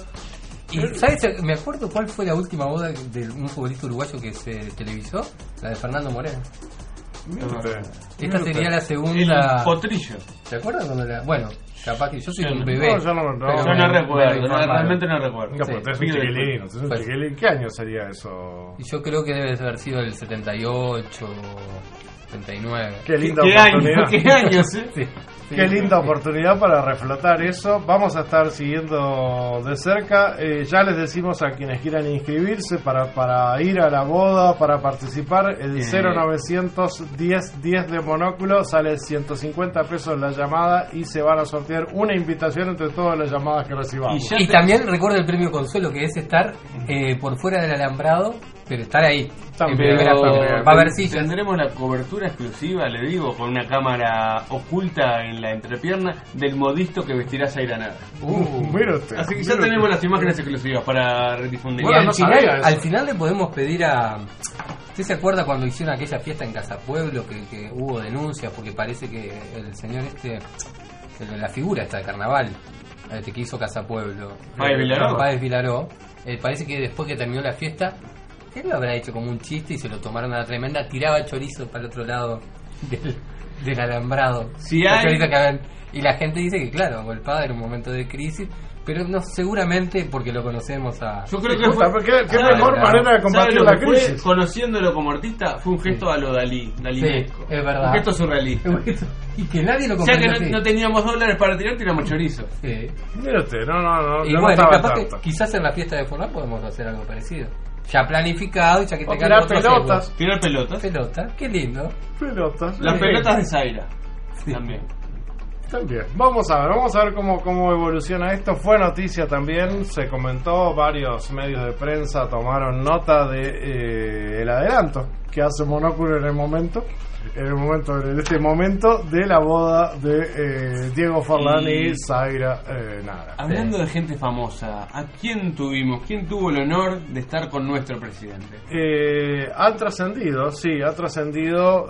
Y ¿sabes? Me acuerdo cuál fue la última boda de un futbolista uruguayo que se televisó, la de Fernando Moreno. Mire usted, Esta mire sería usted. la segunda. El potrillo. ¿Te acuerdas cuando la.? Bueno, capaz que yo soy Yo un no- bebé. no, yo no- no, pero Yo me- no me recuerdo, no, informaron. realmente no recuerdo. No, Sí. pero usted es un Pido chiquilín, usted es un Pues- chiquilín. ¿Qué año sería eso? Y yo creo que debe de haber sido el setenta y ocho, setenta y nueve. Qué linda ¿Qué oportunidad. años? ¿Qué años? eh? Sí, sí, Qué sí. linda oportunidad para reflotar eso. Vamos a estar siguiendo de cerca. Eh, ya les decimos a quienes quieran inscribirse para, para ir a la boda, para participar. El Eh. cero novecientos diez diez de Monóculo sale ciento cincuenta pesos la llamada y se van a sortear una invitación entre todas las llamadas que recibamos. Y ya Y te- también recuerda el premio Consuelo, que es estar eh, por fuera del alambrado, pero estar ahí. También, En primera Pero fila. Va a haber sillas. tendremos la cobertura exclusiva, le digo, con una cámara oculta en la entrepierna del modisto que vestirá Zaira Nara. Uh, mira usted, Así que ya mira tenemos usted. las imágenes exclusivas para redifundir. Y Bueno, al, no final, sabía eso. al final le podemos pedir a... ¿Usted se acuerda cuando hicieron aquella fiesta en Casa Pueblo que, que hubo denuncias porque parece que el señor este, el- la figura esta de carnaval, este que hizo Casa Pueblo, Páez Vilaró. Páez Vilaró, eh, parece que después que terminó la fiesta, él lo habrá hecho como un chiste y se lo tomaron a la tremenda, tiraba chorizo para el otro lado del, del alambrado. Si Los hay- chorizos que habían- y la gente dice que claro, golpeada en un momento de crisis, pero no seguramente porque lo conocemos a... Yo creo que Disculpa, fue. pero ¿qué, qué ¿sabe- mejor claro. manera de sabe combatir lo la que fue? crisis? Conociéndolo como artista, fue un gesto a lo Dalí, dalinesco. Sí, es verdad. Un gesto surrealista. Y que nadie lo Ya que comprendió no, así. no teníamos dólares para tirar, tiramos chorizo. Sí. Mira usted, no, no, no. Y yo no bueno, estaba capaz tanto. que quizás en la fiesta de Forlán podemos hacer algo parecido. Ya planificado, ya que O tengan tirar otros pelotas. egos. Tirar pelotas. Pelota, qué lindo. Pelotas. Las Sí. pelotas de Zaira. Sí. También. También. Vamos a ver, vamos a ver cómo, cómo evoluciona esto. Fue noticia también, se comentó, varios medios de prensa tomaron nota de eh, el adelanto que hace Monóculo en el momento, en el momento, en este momento de la boda de eh, Diego Forlán y, Y- Zaira eh, Nara. Hablando de gente famosa, ¿a quién tuvimos? ¿Quién tuvo el honor de estar con nuestro presidente? Eh, ha trascendido, sí, ha trascendido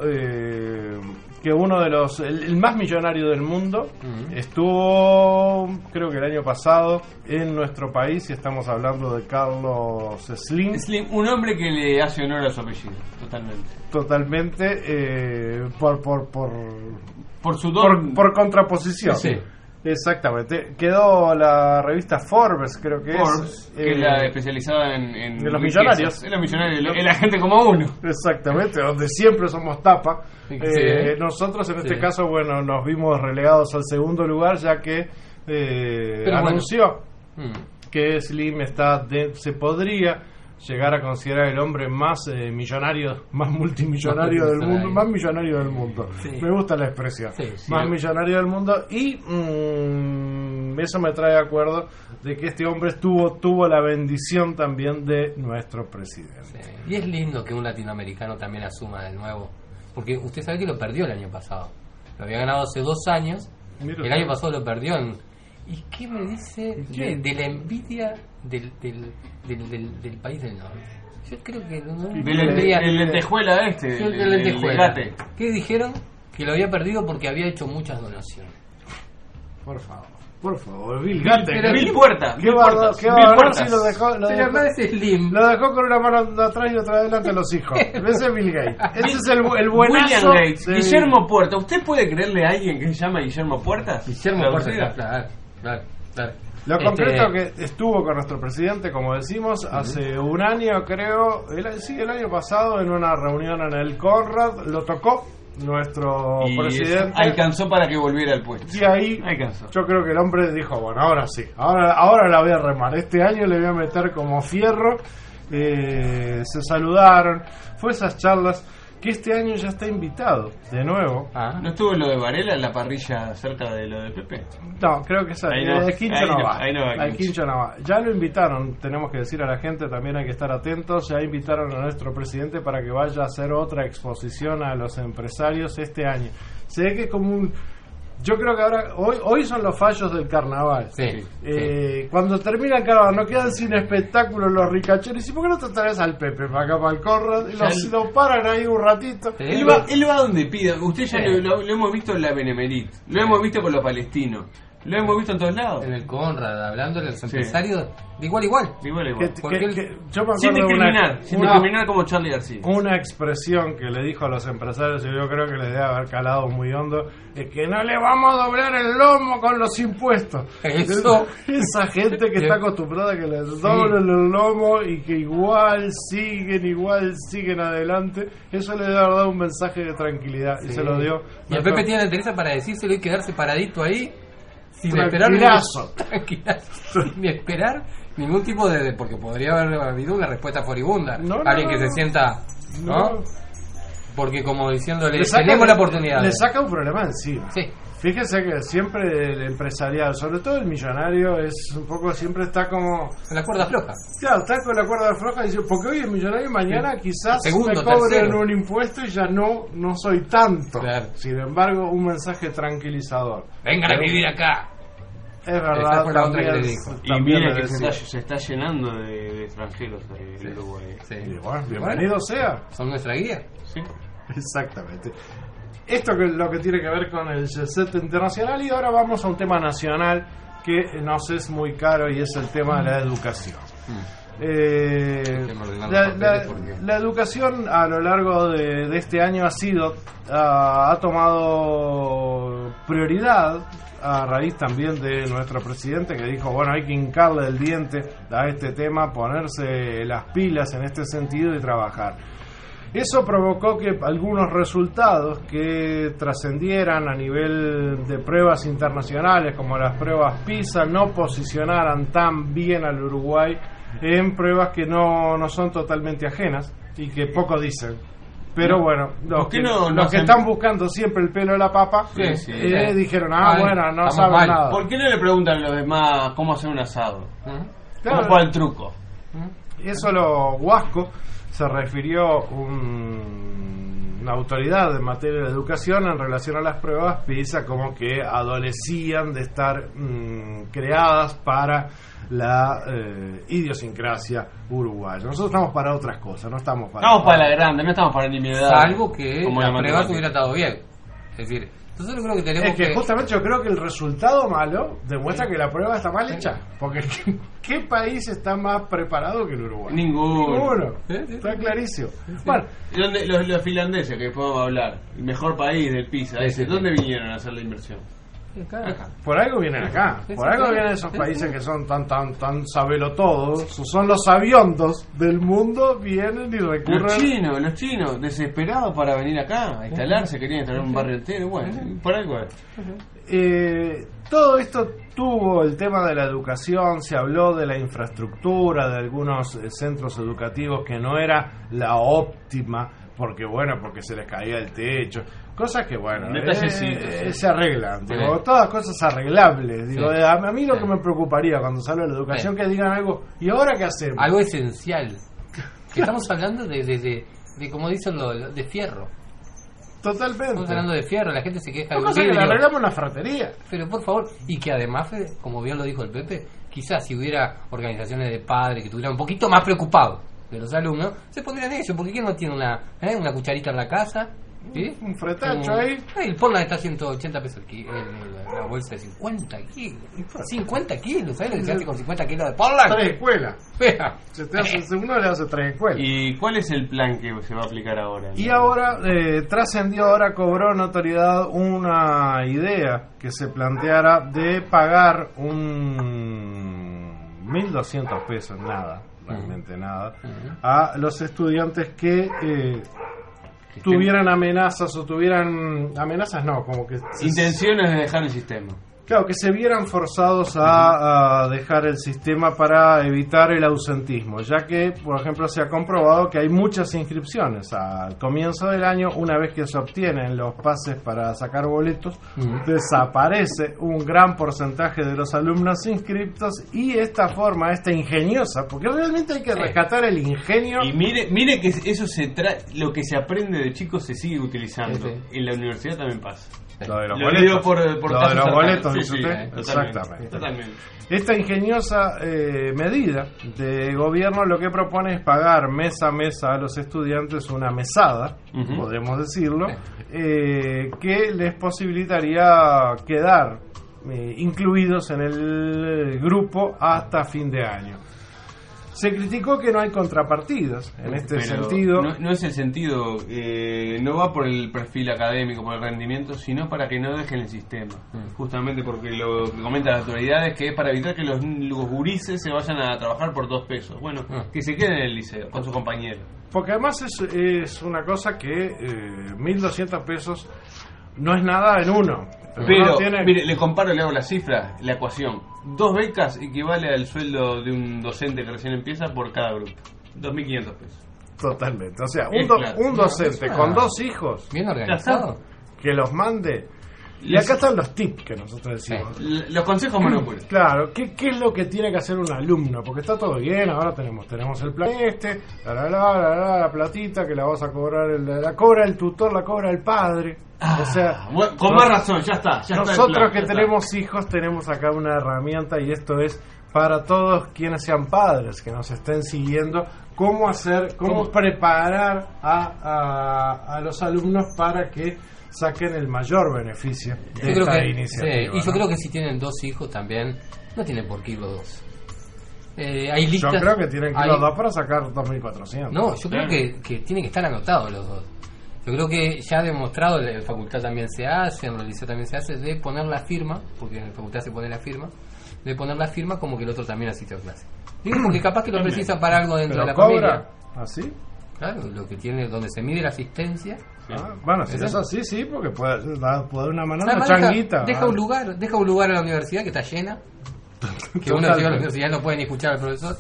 eh, que uno de los, el, el más millonario del mundo, Ujú. estuvo, creo que el año pasado, en nuestro país, y estamos hablando de Carlos Slim, Slim, un hombre que le hace honor a su apellido, totalmente. totalmente eh, por, por, por, Por su por, don. por contraposición. Sí. Exactamente. Quedó la revista Forbes, creo que Forbes, es. que es eh, la especializada en, en de los riquezas. millonarios. Es la millonarios, es la gente como uno. Exactamente, donde siempre somos tapa. Sí. Eh, nosotros en este Sí. caso, bueno, nos vimos relegados al segundo lugar ya que eh, Pero bueno. anunció Mm. que Slim está de, se podría llegar a considerar el hombre más eh, millonario, más multimillonario Más del mundo, multimillonario. más millonario del mundo. Sí. Me gusta la expresión. Sí, sí. Más millonario del mundo y mm, eso me trae de acuerdo de que este hombre tuvo tuvo la bendición también de nuestro presidente. Sí. Y es lindo que un latinoamericano también asuma de nuevo. Porque usted sabe que lo perdió el año pasado. Lo había ganado hace dos años. Mira El usted. año pasado lo perdió. En... ¿Y qué me dice de, ¿Quién? de la envidia del, del, del, del, del país del norte? Yo creo que... No, Del tendría- el lentejuela este. Sí, el- el el lentejuela. legate. ¿Qué dijeron? Que lo había perdido porque había hecho muchas donaciones. Por favor, por favor, Bill Gates. Pero Mil Bill- puertas. ¿Qué Mil va, puertas. qué va Mil a ganar puertas. si lo dejó, lo Se dejó, llama ese Slim. lo dejó con una mano de atrás y otra de adelante a los hijos? Ese es Bill Gates. Ese es el, el buenazo. William Gates. de- Guillermo Puerta. ¿Usted puede creerle a alguien que se llama Guillermo Puerta? Guillermo Traducida. Puerta, claro, claro, claro. Lo Este, concreto que estuvo con nuestro presidente, como decimos, hace un año creo, el, sí, el año pasado en una reunión en el Conrad, lo tocó nuestro Y presidente. alcanzó para que volviera al puesto. Y ahí Alcanzó. yo creo que el hombre dijo, bueno, ahora sí, ahora, ahora la voy a remar, este año le voy a meter como fierro. Eh, se saludaron, fue esas charlas que este año ya está invitado de nuevo. Ah. ¿No estuvo lo de Varela en la parrilla cerca de lo de Pepe? No, creo que es ahí no, de Quincho ahí no, no va. Ahí no va Al Quincho no va. Ya lo invitaron, tenemos que decir a la gente, también hay que estar atentos. Ya invitaron a nuestro presidente para que vaya a hacer otra exposición a los empresarios este año. Se ve que es como un... Yo creo que ahora, hoy hoy son los fallos del carnaval. Sí, eh, sí. Cuando termina el carnaval, no quedan sin espectáculo los ricachones. ¿Y por qué no te traes al Pepe para acá, para el Conrad? Y los, el... lo paran ahí un ratito. Sí. Él, va, él va donde pida. Usted ya sí. lo, lo, lo hemos visto en la Benemerit, lo hemos visto con los palestinos, lo hemos visto en todos lados. En el Conrad, hablando de los empresarios, sí. de igual a igual. De igual a igual. Que, que, él, que, yo me sin discriminar, una, sin una, discriminar como Charlie García. Una expresión que le dijo a los empresarios, y yo creo que les debe haber calado muy hondo, es que no le vamos a doblar el lomo con los impuestos. Eso. Esa gente que está acostumbrada a que les sí. doblen el lomo y que igual siguen, igual siguen adelante, eso le debe haber dado un mensaje de tranquilidad sí. y se lo dio. Y el Pepe tiene la interés para decírselo y quedarse paradito ahí sin esperar tranquilazo. Tranquilazo. Sin esperar ningún tipo de... porque podría haber habido una respuesta furibunda. No, alguien no, que no. se sienta... ¿no? no. Porque como diciéndole, le saca, tenemos la oportunidad. Le saca un problema encima. Sí. Fíjese que siempre el empresarial, sobre todo el millonario, es un poco, siempre está como... En la cuerda floja. Claro, está con la cuerda floja, dice, porque hoy el millonario y mañana sí. quizás Segundo, me cobren tercero. un impuesto y ya no no soy tanto. Claro. Sin embargo, un mensaje tranquilizador. Vengan a vivir acá. Es verdad. Fue la otra que le dijo. Y mira que se está, se está llenando de, de extranjeros en sí. Uruguay. Sí. Y bueno, bienvenido bueno, sea. Son nuestra guía. Sí. Exactamente. Esto que es lo que tiene que ver con el set internacional, y ahora vamos a un tema nacional que nos es muy caro y es el tema de la educación. Mm. Eh, la, la, la educación a lo largo de, de este año ha sido ha, ha tomado prioridad a raíz también de nuestro presidente, que dijo, bueno, hay que hincarle el diente a este tema, ponerse las pilas en este sentido y trabajar. Eso provocó que algunos resultados que trascendieran a nivel de pruebas internacionales, como las pruebas PISA, no posicionaran tan bien al Uruguay en pruebas que no, no son totalmente ajenas y que poco dicen. Pero no, bueno, los que, no, los no que están buscando siempre el pelo de la papa, sí, sí, eh, sí. dijeron, ah, Ay, bueno, no saben mal. nada. ¿Por qué no le preguntan a los demás cómo hacer un asado? ¿Eh? Claro, ¿Cómo fue el truco? ¿Eh? Eso lo Huasco se refirió un, una autoridad en materia de educación en relación a las pruebas PISA, como que adolecían de estar mmm, creadas para la eh, idiosincrasia uruguaya. Nosotros estamos para otras cosas, no estamos para... Estamos para, para la grande, no estamos para la nimiedad. Salvo que como la, la prueba hubiera estado bien. Es decir, nosotros creo que tenemos es que, que... justamente yo creo que el resultado malo demuestra sí. que la prueba está mal hecha. Porque ¿qué, qué país está más preparado que el Uruguay? Ninguno. Ninguno. ¿Sí? Sí. Está clarísimo. Sí. Bueno, ¿Dónde, los, los finlandeses, que podemos hablar, el mejor país del PISA, sí, ese, sí. ¿dónde vinieron a hacer la inversión? Acá. Por algo vienen acá, por algo vienen esos países que son tan tan tan sabelotodos, son los sabiondos del mundo, vienen y recurren. Los chinos, los chinos, desesperados para venir acá a instalarse, querían instalar un barrio entero, bueno, por algo es. Eh, todo esto tuvo el tema de la educación, se habló de la infraestructura de algunos eh, centros educativos que no era la óptima, porque bueno, porque se les caía el techo. Cosas que, bueno, eh, sí. se arreglan. Sí. Digo, todas cosas arreglables. Digo, sí. a, a mí lo sí. que me preocuparía cuando sale de la educación sí. que digan algo, ¿y ahora qué hacemos? Algo esencial. Que estamos hablando de, de, de, de como dicen, lo, de fierro. Totalmente. Estamos hablando de fierro, la gente se queja de un vidrio. Que la arreglamos en la ferretería. Pero por favor, y que además, como bien lo dijo el Pepe, quizás si hubiera organizaciones de padres que estuvieran un poquito más preocupados de los alumnos, se pondrían eso, porque ¿quién no tiene una, eh, una cucharita en la casa? ¿Sí? Un fretacho ahí. El Portland está a ciento ochenta pesos el kilo, la bolsa de cincuenta kilos. cincuenta kilos, ¿sabes lo que se hace con cincuenta kilos de Portland? Tres escuelas. Se te hace, uno le hace tres escuelas. ¿Y cuál es el plan que se va a aplicar ahora? Y ahora eh, trascendió, ahora cobró notoriedad una idea que se planteara de pagar un mil doscientos pesos, nada, realmente nada, uh-huh. a los estudiantes que... Eh, tuvieran amenazas o tuvieran amenazas no como que intenciones de dejar el sistema, Claro, que se vieran forzados a, a dejar el sistema para evitar el ausentismo, ya que, por ejemplo, se ha comprobado que hay muchas inscripciones al comienzo del año. Una vez que se obtienen los pases para sacar boletos, uh-huh. desaparece un gran porcentaje de los alumnos inscriptos, y esta forma, esta ingeniosa, porque realmente hay que rescatar el ingenio. Y mire, mire que eso se tra- lo que se aprende de chicos se sigue utilizando. Sí, sí. En la universidad también pasa. Lo de los lo boletos, por, por lo de los boletos, sí, dice sí, usted. eh, totalmente, Exactamente. Totalmente. Esta ingeniosa eh, medida de gobierno lo que propone es pagar mes a mes a los estudiantes una mesada, uh-huh. podemos decirlo, eh, que les posibilitaría quedar eh, incluidos en el grupo hasta fin de año. Se criticó que no hay contrapartidas en este Pero sentido. No, no es el sentido, eh, no va por el perfil académico, por el rendimiento, sino para que no dejen el sistema. Mm. Justamente porque lo que comentan las autoridades, que es para evitar que los, los gurises se vayan a trabajar por dos pesos. Bueno, mm. que se queden en el liceo con sus compañeros. Porque además es, es una cosa que eh, mil doscientos pesos no es nada en uno. Pero, Pero no tiene... mire, le comparo, le hago la cifra, la ecuación. Dos becas equivale al sueldo de un docente que recién empieza por cada grupo. dos mil quinientos pesos. Totalmente. O sea, un, do, un docente no, con dos hijos bien organizado que los mande. Y acá están los tips que nosotros decimos. Sí. Los consejos monóculos. Claro, ¿qué, ¿qué es lo que tiene que hacer un alumno? Porque está todo bien, ahora tenemos tenemos el plan este, la la la, la, la, la platita que la vas a cobrar, el, la cobra el tutor, la cobra el padre. Ah, o sea, bueno, con más razón, ya está. Ya nosotros está plan, que tenemos está. hijos tenemos acá una herramienta, y esto es para todos quienes sean padres, que nos estén siguiendo, cómo hacer, cómo, ¿Cómo? preparar a, a, a los alumnos para que saquen el mayor beneficio de yo esta creo que, iniciativa. Sí, y ¿no? yo creo que si tienen dos hijos también, no tienen por qué ir los dos. Eh, hay listas, yo creo que tienen que ir hay, los dos para sacar dos mil cuatrocientos. No, yo creo que, que tienen que estar anotados los dos. Yo creo que ya ha demostrado, en la facultad también se hace, en el liceo también se hace, de poner la firma, porque en la facultad se pone la firma, de poner la firma como que el otro también asistió a clase. Digo, porque capaz que lo precisa para algo dentro ¿Pero de la cobra? familia. ¿Así? Claro, lo que tiene, donde se mide la asistencia. Ah, bueno, si es así, sí, porque puede, puede una mano, una changuita. Deja, deja un lugar, deja un lugar a la universidad que está llena. Que uno llega a la universidad no puede ni escuchar al profesor.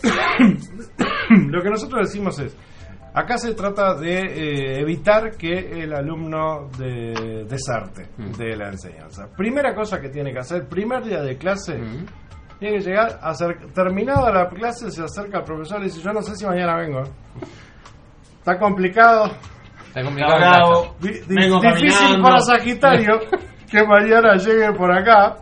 Lo que nosotros decimos es, acá se trata de eh, evitar que el alumno de, deserte mm. de la enseñanza. Primera cosa que tiene que hacer, primer día de clase, mm. tiene que llegar, a hacer, terminada la clase, se acerca al profesor y dice, yo no sé si mañana vengo. Está complicado. Está complicado. Bravo. Di, di, difícil caminando. Para Sagitario que mañana llegue por acá.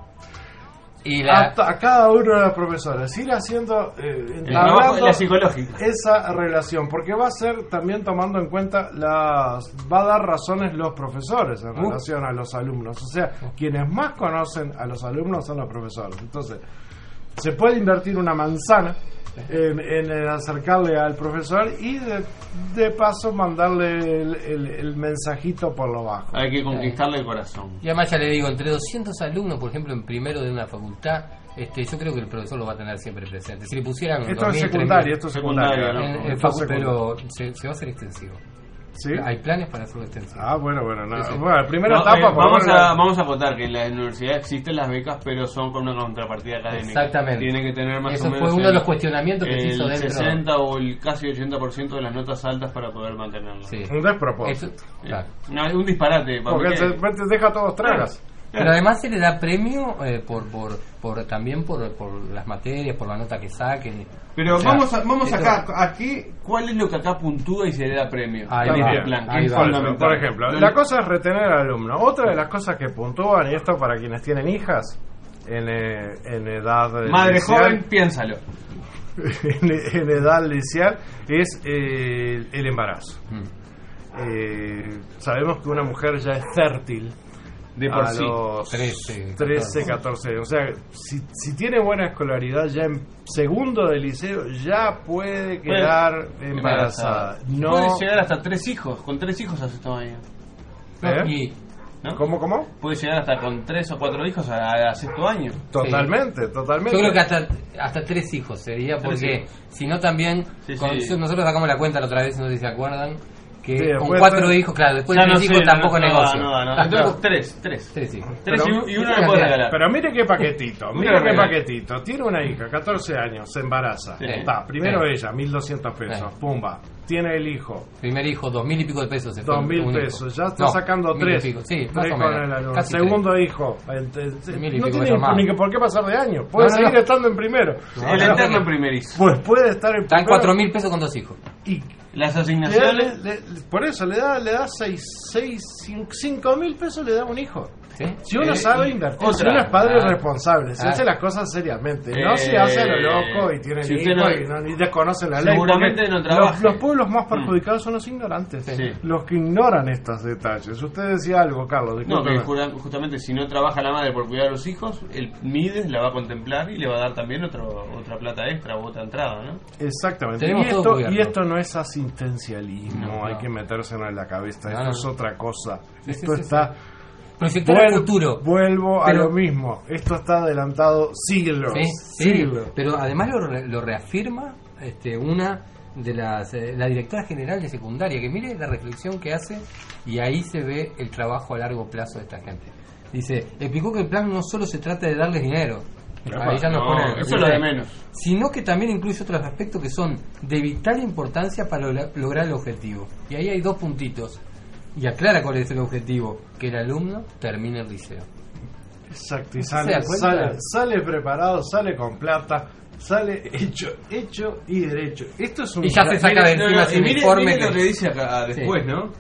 Y la... a, a cada uno de los profesores ir haciendo eh, hablando la psicológica esa relación, porque va a ser también tomando en cuenta las va a dar razones los profesores en uh. relación a los alumnos, o sea, quienes más conocen a los alumnos son los profesores. Entonces se puede invertir una manzana en, en acercarle al profesor y de, de paso mandarle el, el, el mensajito por lo bajo. Hay que conquistarle el corazón. Y además ya le digo, entre doscientos alumnos, por ejemplo, en primero de una facultad, este, yo creo que el profesor lo va a tener siempre presente. Si le pusieran esto es secundario, esto es secundario, ¿no? En, en facu- pero se, se va a hacer extensivo. ¿Sí? Hay planes para hacerlo extensivo. Ah, bueno, bueno. No. Sí, sí. Bueno, primera no, etapa. Eh, vamos, a, vamos a acotar que en la universidad existen las becas, pero son con una contrapartida académica. Exactamente. Tienen que tener más Eso o menos. Eso fue uno de los cuestionamientos que se hizo el dentro. sesenta o el casi ochenta por ciento de las notas altas para poder mantenerlo. Sí. Un despropósito. Eso, claro. No, un disparate. Porque te, te deja todos tragas. Pero además se le da premio eh, por, por, por también por, por las materias, por la nota que saquen. Pero o sea, vamos a, vamos acá, aquí, ¿cuál es lo que acá puntúa y se le da premio? Ahí en este plan, que es fundamental. Por ejemplo, la cosa es retener al alumno. Otra de las cosas que puntúan, y esto para quienes tienen hijas en, eh, en edad madre liceal, joven, piénsalo. en, en edad liceal es eh, el embarazo. Mm. Eh, sabemos que una mujer ya es fértil de por a sí. los trece, catorce. O sea, si, si tiene buena escolaridad ya en segundo de liceo ya puede quedar puede, embarazada. No puede llegar hasta tres hijos. Con tres hijos hace todavía. ¿Eh? Y, ¿no? ¿Cómo, cómo? Puede llegar hasta con tres o cuatro hijos a, a sexto año. Totalmente, sí. totalmente. Yo creo que hasta, hasta tres hijos sería, porque si no también, sí, con, sí. nosotros sacamos la cuenta la otra vez, no sé si se acuerdan, que Sí, con después cuatro tres- hijos, claro, después Ya de no tres hijos sé, tampoco no, no, negocio. no, no, Ah, entonces claro. tres, tres. Tres hijos. Tres Pero- y, y uno le puede regalar. Pero mire qué paquetito, mire Mira, qué regala. paquetito. Tiene una hija, catorce años, se embaraza. Sí. Está, primero Sí. ella, mil doscientos pesos, Sí. pumba. Tiene el hijo, Primer hijo, dos mil y pico de pesos. se fue dos mil un hijo. pesos. Ya está No, sacando mil y tres. pico. Sí, más tres o con menos. el alumno. Casi Segundo hijo. Ent- Mil y no pico tiene pesos más. ni que por qué pasar de año. Puede No, no, seguir no. estando en primero. El no, eterno no. primerizo. Pues puede estar en Están primero. cuatro mil pesos con dos hijos. Y Las le da- asignaciones. le- le- por eso le da, le da seis, seis, cinco, cinco mil pesos le da un hijo. ¿Sí? Si uno Eh, sabe y invertir, otra. si uno es padre Ah. responsable, si Ah. hace las cosas seriamente, no Eh, si hace lo loco y tiene si hijos usted no- y, no, y desconoce la ley. Seguramente porque no trabaje. Los, los pueblos más perjudicados son los ignorantes, Sí. los que ignoran estos detalles. Usted decía algo, Carlos. No, que discúlpeme. jura- justamente si no trabaja la madre por cuidar a los hijos, el Mides la va a contemplar y le va a dar también otro, otra plata extra o otra entrada, ¿no? Exactamente. Y Tenemos todo esto, cubierto. y esto no es asistencialismo, No, hay no. que metérselo en la cabeza. No, esto no. es otra cosa. Sí, esto sí, sí, está. Proyectar el Vuel- futuro. Vuelvo Pero- a lo mismo. Esto está adelantado siglos. Sí, sí, siglos. pero además lo, re- lo reafirma este, una de las eh, la directora general de secundaria, que mire la reflexión que hace y ahí se ve el trabajo a largo plazo de esta gente. Dice, explicó que el plan no solo se trata de darles dinero, Epa, ahí ya nos no, pone- eso es lo de menos. sino que también incluye otros aspectos que son de vital importancia para lo- lograr el objetivo. Y ahí hay dos puntitos. Y aclara cuál es el objetivo, que el alumno termine el liceo. Exacto, y ¿Se sale, da cuenta? sale, sale preparado, sale con plata, sale hecho, hecho y derecho. Esto es un. Y ya se saca de No, encima no, ese y mire, uniforme mire que- lo que dice acá Sí. después, ¿no?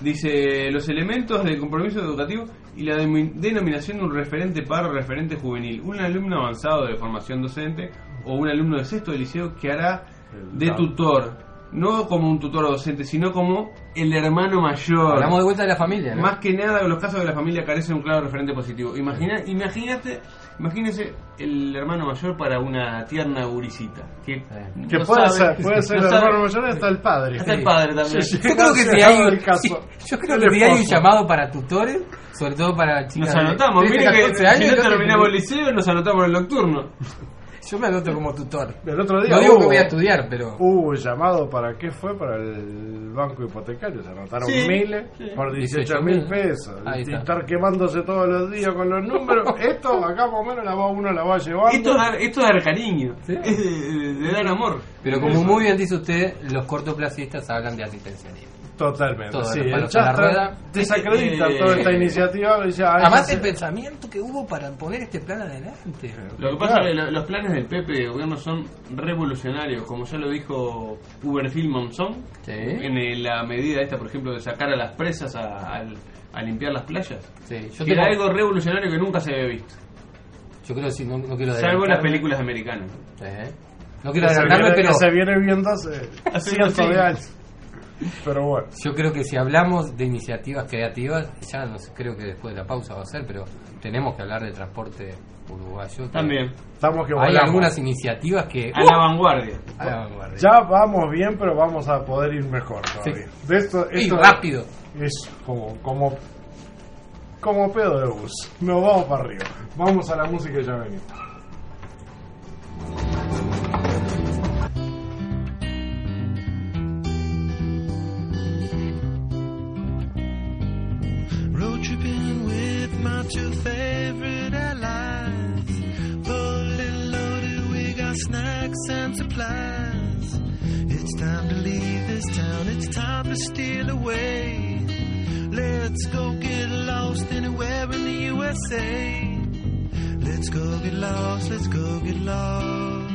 Dice los elementos del compromiso educativo y la demi- denominación de un referente par o referente juvenil, un alumno avanzado de formación docente o un alumno de sexto de liceo que hará de tutor, no como un tutor docente, sino como el hermano mayor. Hablamos de vuelta de la familia, ¿no? Más que nada, en los casos de la familia carece de un claro referente positivo. Imagina, imagínate, imagínese el hermano mayor para una tierna gurisita. Que, Que no puede sabe- ser, puede ser no el sabe- hermano mayor hasta el padre. Hasta el padre también. Sí, sí. Yo creo que Se si ha hay, dado el caso. sí, yo creo El que si hay un esposo. llamado para tutores, sobre todo para chicas Nos anotamos, de mire trece, que catorce años, si no yo creo que- terminamos el liceo nos anotamos en el nocturno. Yo me anoto como tutor. El otro día No digo hubo- que voy a estudiar, pero Hubo llamado para qué fue para el banco hipotecario, se anotaron Sí, miles sí. por dieciocho mil pesos. Ahí Y está. estar quemándose todos los días con los números. Esto acá más o menos la va, uno la va llevando. Esto es dar, esto es dar cariño, es de, de- de dar amor. pero como muy bien dice usted, los cortoplacistas hablan de asistencialismo. Totalmente. Todo, sí, los el palos a la Chastra rueda. desacredita Eh, toda esta iniciativa. Y dice, ah, Además ese- el pensamiento que hubo para poner este plan adelante. Lo que pasa Claro. es que lo- los planes del Pepe de gobierno son revolucionarios, como ya lo dijo Uberfil Monzón, Sí. en el- la medida esta, por ejemplo, de sacar a las presas a, al- a limpiar las playas. Sí, yo, Que era tengo- algo revolucionario que nunca se había visto, yo creo que sí, no, no quiero salvo en las adelantarme. películas americanas. Sí. No quiero que se adelantarme, viene- pero que se viene viendo hace Hace cientos siglos. de años. Pero bueno. yo creo que si hablamos de iniciativas creativas, ya no sé, creo que después de la pausa va a ser, pero tenemos que hablar de transporte uruguayo. que También, Estamos que Hay volamos. algunas iniciativas que... a la vanguardia. a la vanguardia. Ya vamos bien, pero vamos a poder ir mejor todavía. De esto, Y esto rápido. Es como, como, como pedo de bus. Nos vamos para arriba. Vamos a la música y ya venimos. Road tripping with my two favorite allies. Fully loaded, we got snacks and supplies. It's time to leave this town, it's time to steal away. Let's go get lost anywhere in the U S A. Let's go get lost, let's go get lost.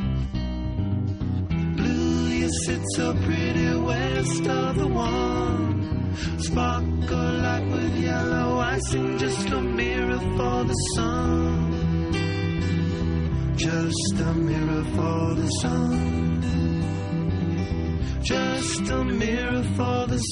Blue, you sit so pretty west of the one. Sparkle like with yellow icing, just a mirror for the sun. Just a mirror for the sun. Just a mirror for the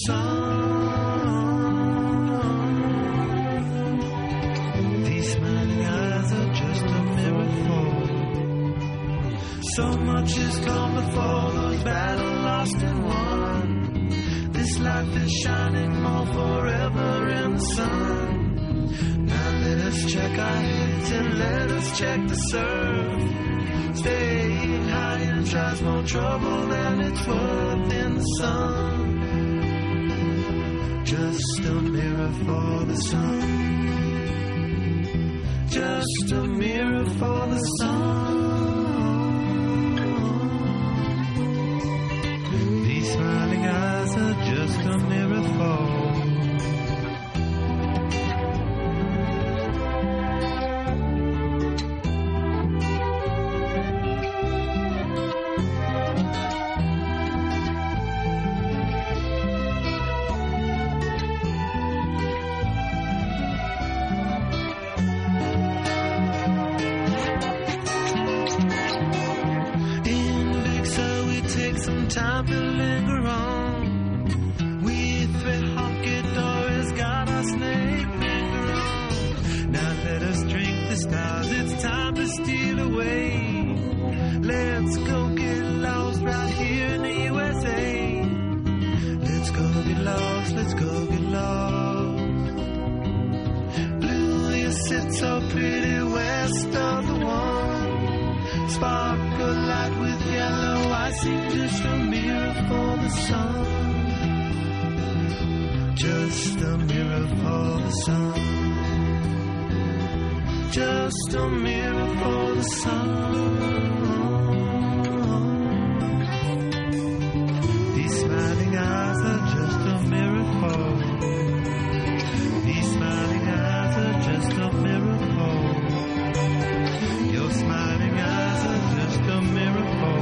sun. These smiling eyes are just a mirror for. So much has come before, those battles lost and won. This life is shining more forever in the sun. Now let us check our heads and let us check the surf. Staying high and tries more trouble than it's worth in the sun. just a mirror for the sun, just a mirror for the sun. These smiling eyes are just a mirror for time to linger on. We three honky doors got our snake finger on. Now let us drink the stars, it's time to steal away. Let's go get lost right here in the U S A. Let's go get lost, let's go get lost. Blue, you sit so pretty west of the one. Sparkle light with yellow, I see just a mirror for the sun. Just a mirror for the sun. Just a mirror for the sun. These smiling eyes are just a mirror for. These smiling eyes are just a mirror for. Your smiling eyes are just a mirror for.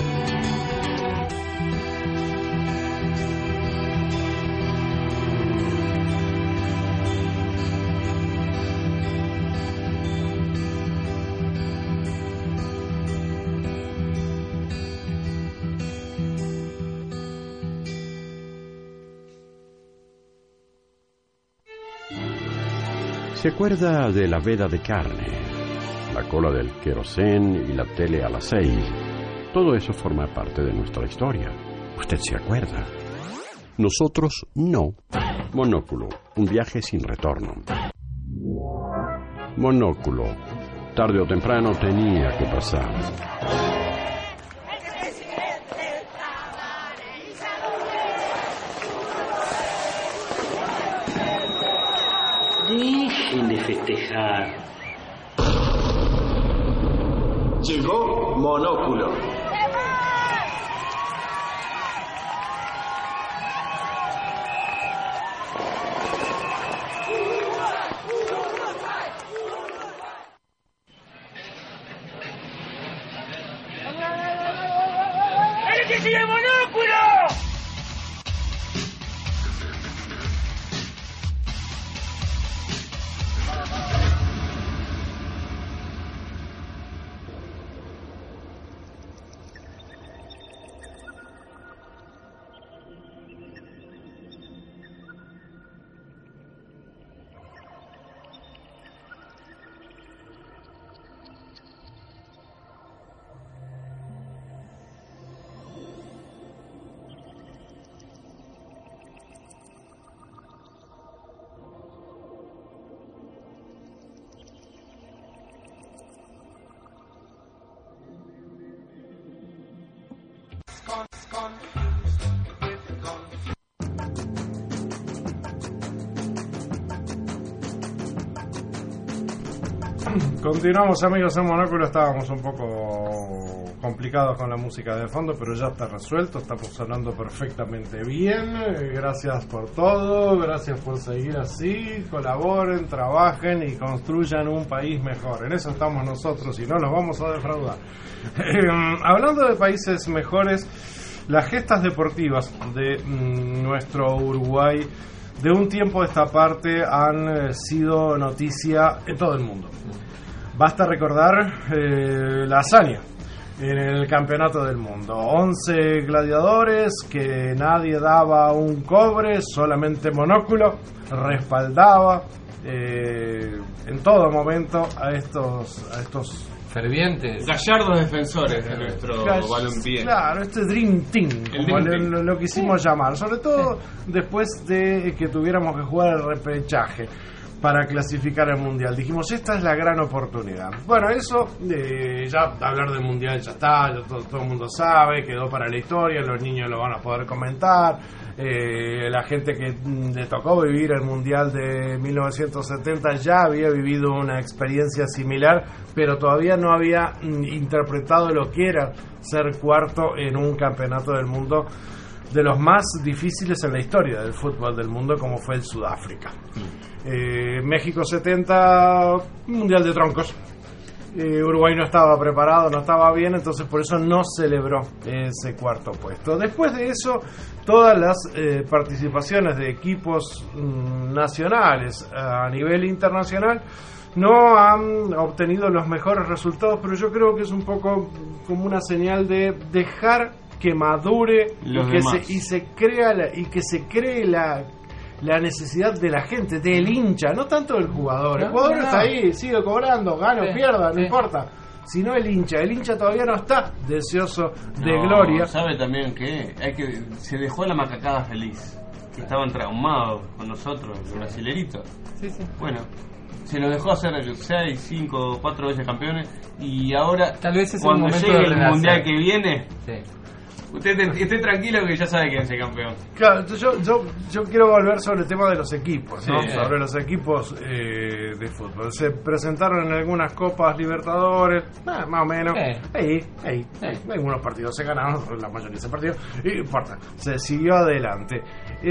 ¿Se acuerda de la veda de carne, la cola del querosén y la tele a las seis? Todo eso forma parte de nuestra historia. ¿Usted se acuerda? Nosotros no. Monóculo, un viaje sin retorno. Monóculo, tarde o temprano tenía que pasar. Dejen de festejar. Llegó Monóculo. ¡El que sigue Monóculo! Continuamos, amigos, en Monóculo. Estábamos un poco complicados con la música de fondo, pero ya está resuelto, estamos sonando perfectamente bien. Gracias por todo, gracias por seguir así, colaboren, trabajen y construyan un país mejor. En eso estamos nosotros y no nos vamos a defraudar. Eh, hablando de países mejores, las gestas deportivas de mm, nuestro Uruguay de un tiempo a esta parte han eh, sido noticia en todo el mundo. Basta recordar eh, la hazaña en el campeonato del mundo. once gladiadores que nadie daba un cobre, solamente Monóculo respaldaba eh, en todo momento a estos a estos fervientes gallardos defensores de nuestro Gall- balompié. Claro, este Dream Team, El como Dream le- Team. lo, lo quisimos llamar, sobre todo después de que tuviéramos que jugar el repechaje para clasificar al Mundial. Dijimos, esta es la gran oportunidad. Bueno, eso, eh, ya hablar del Mundial ya está, ya todo, todo el mundo sabe, quedó para la historia, los niños lo van a poder comentar, Eh, la gente que le tocó vivir el Mundial de mil novecientos setenta ya había vivido una experiencia similar, pero todavía no había mm, interpretado lo que era ser cuarto en un campeonato del mundo de los más difíciles en la historia del fútbol del mundo, como fue el Sudáfrica. Eh, México setenta, Mundial de troncos. Eh, Uruguay no estaba preparado, no estaba bien, entonces por eso no celebró ese cuarto puesto. Después de eso, todas las eh, participaciones de equipos mm, nacionales a nivel internacional no han obtenido los mejores resultados, pero yo creo que es un poco como una señal de dejar que madure y que, se, y se crea la, y que se cree la la necesidad de la gente, del hincha, no tanto del jugador. El jugador no, no. está ahí, sigue cobrando, gana o sí, pierda, sí. no importa. Sino el hincha. El hincha todavía no está deseoso de no, gloria. Sabe también que hay que se dejó la macacada feliz, que estaban traumados con nosotros, los brasileritos. Sí, sí. Bueno, se lo dejó hacer seis, cinco, cuatro veces campeones y ahora tal vez es cuando un llegue el relación. mundial que viene. Sí. Usted esté tranquilo que ya sabe quién es el campeón. Claro, yo, yo, yo quiero volver sobre el tema de los equipos, ¿no? Sí, sobre los equipos eh, de fútbol. Se presentaron en algunas Copas Libertadores, eh, más o menos. Eh. Ahí, ahí, ahí. Algunos partidos se ganaron, la mayoría de esos partidos. Y no importa, se siguió adelante.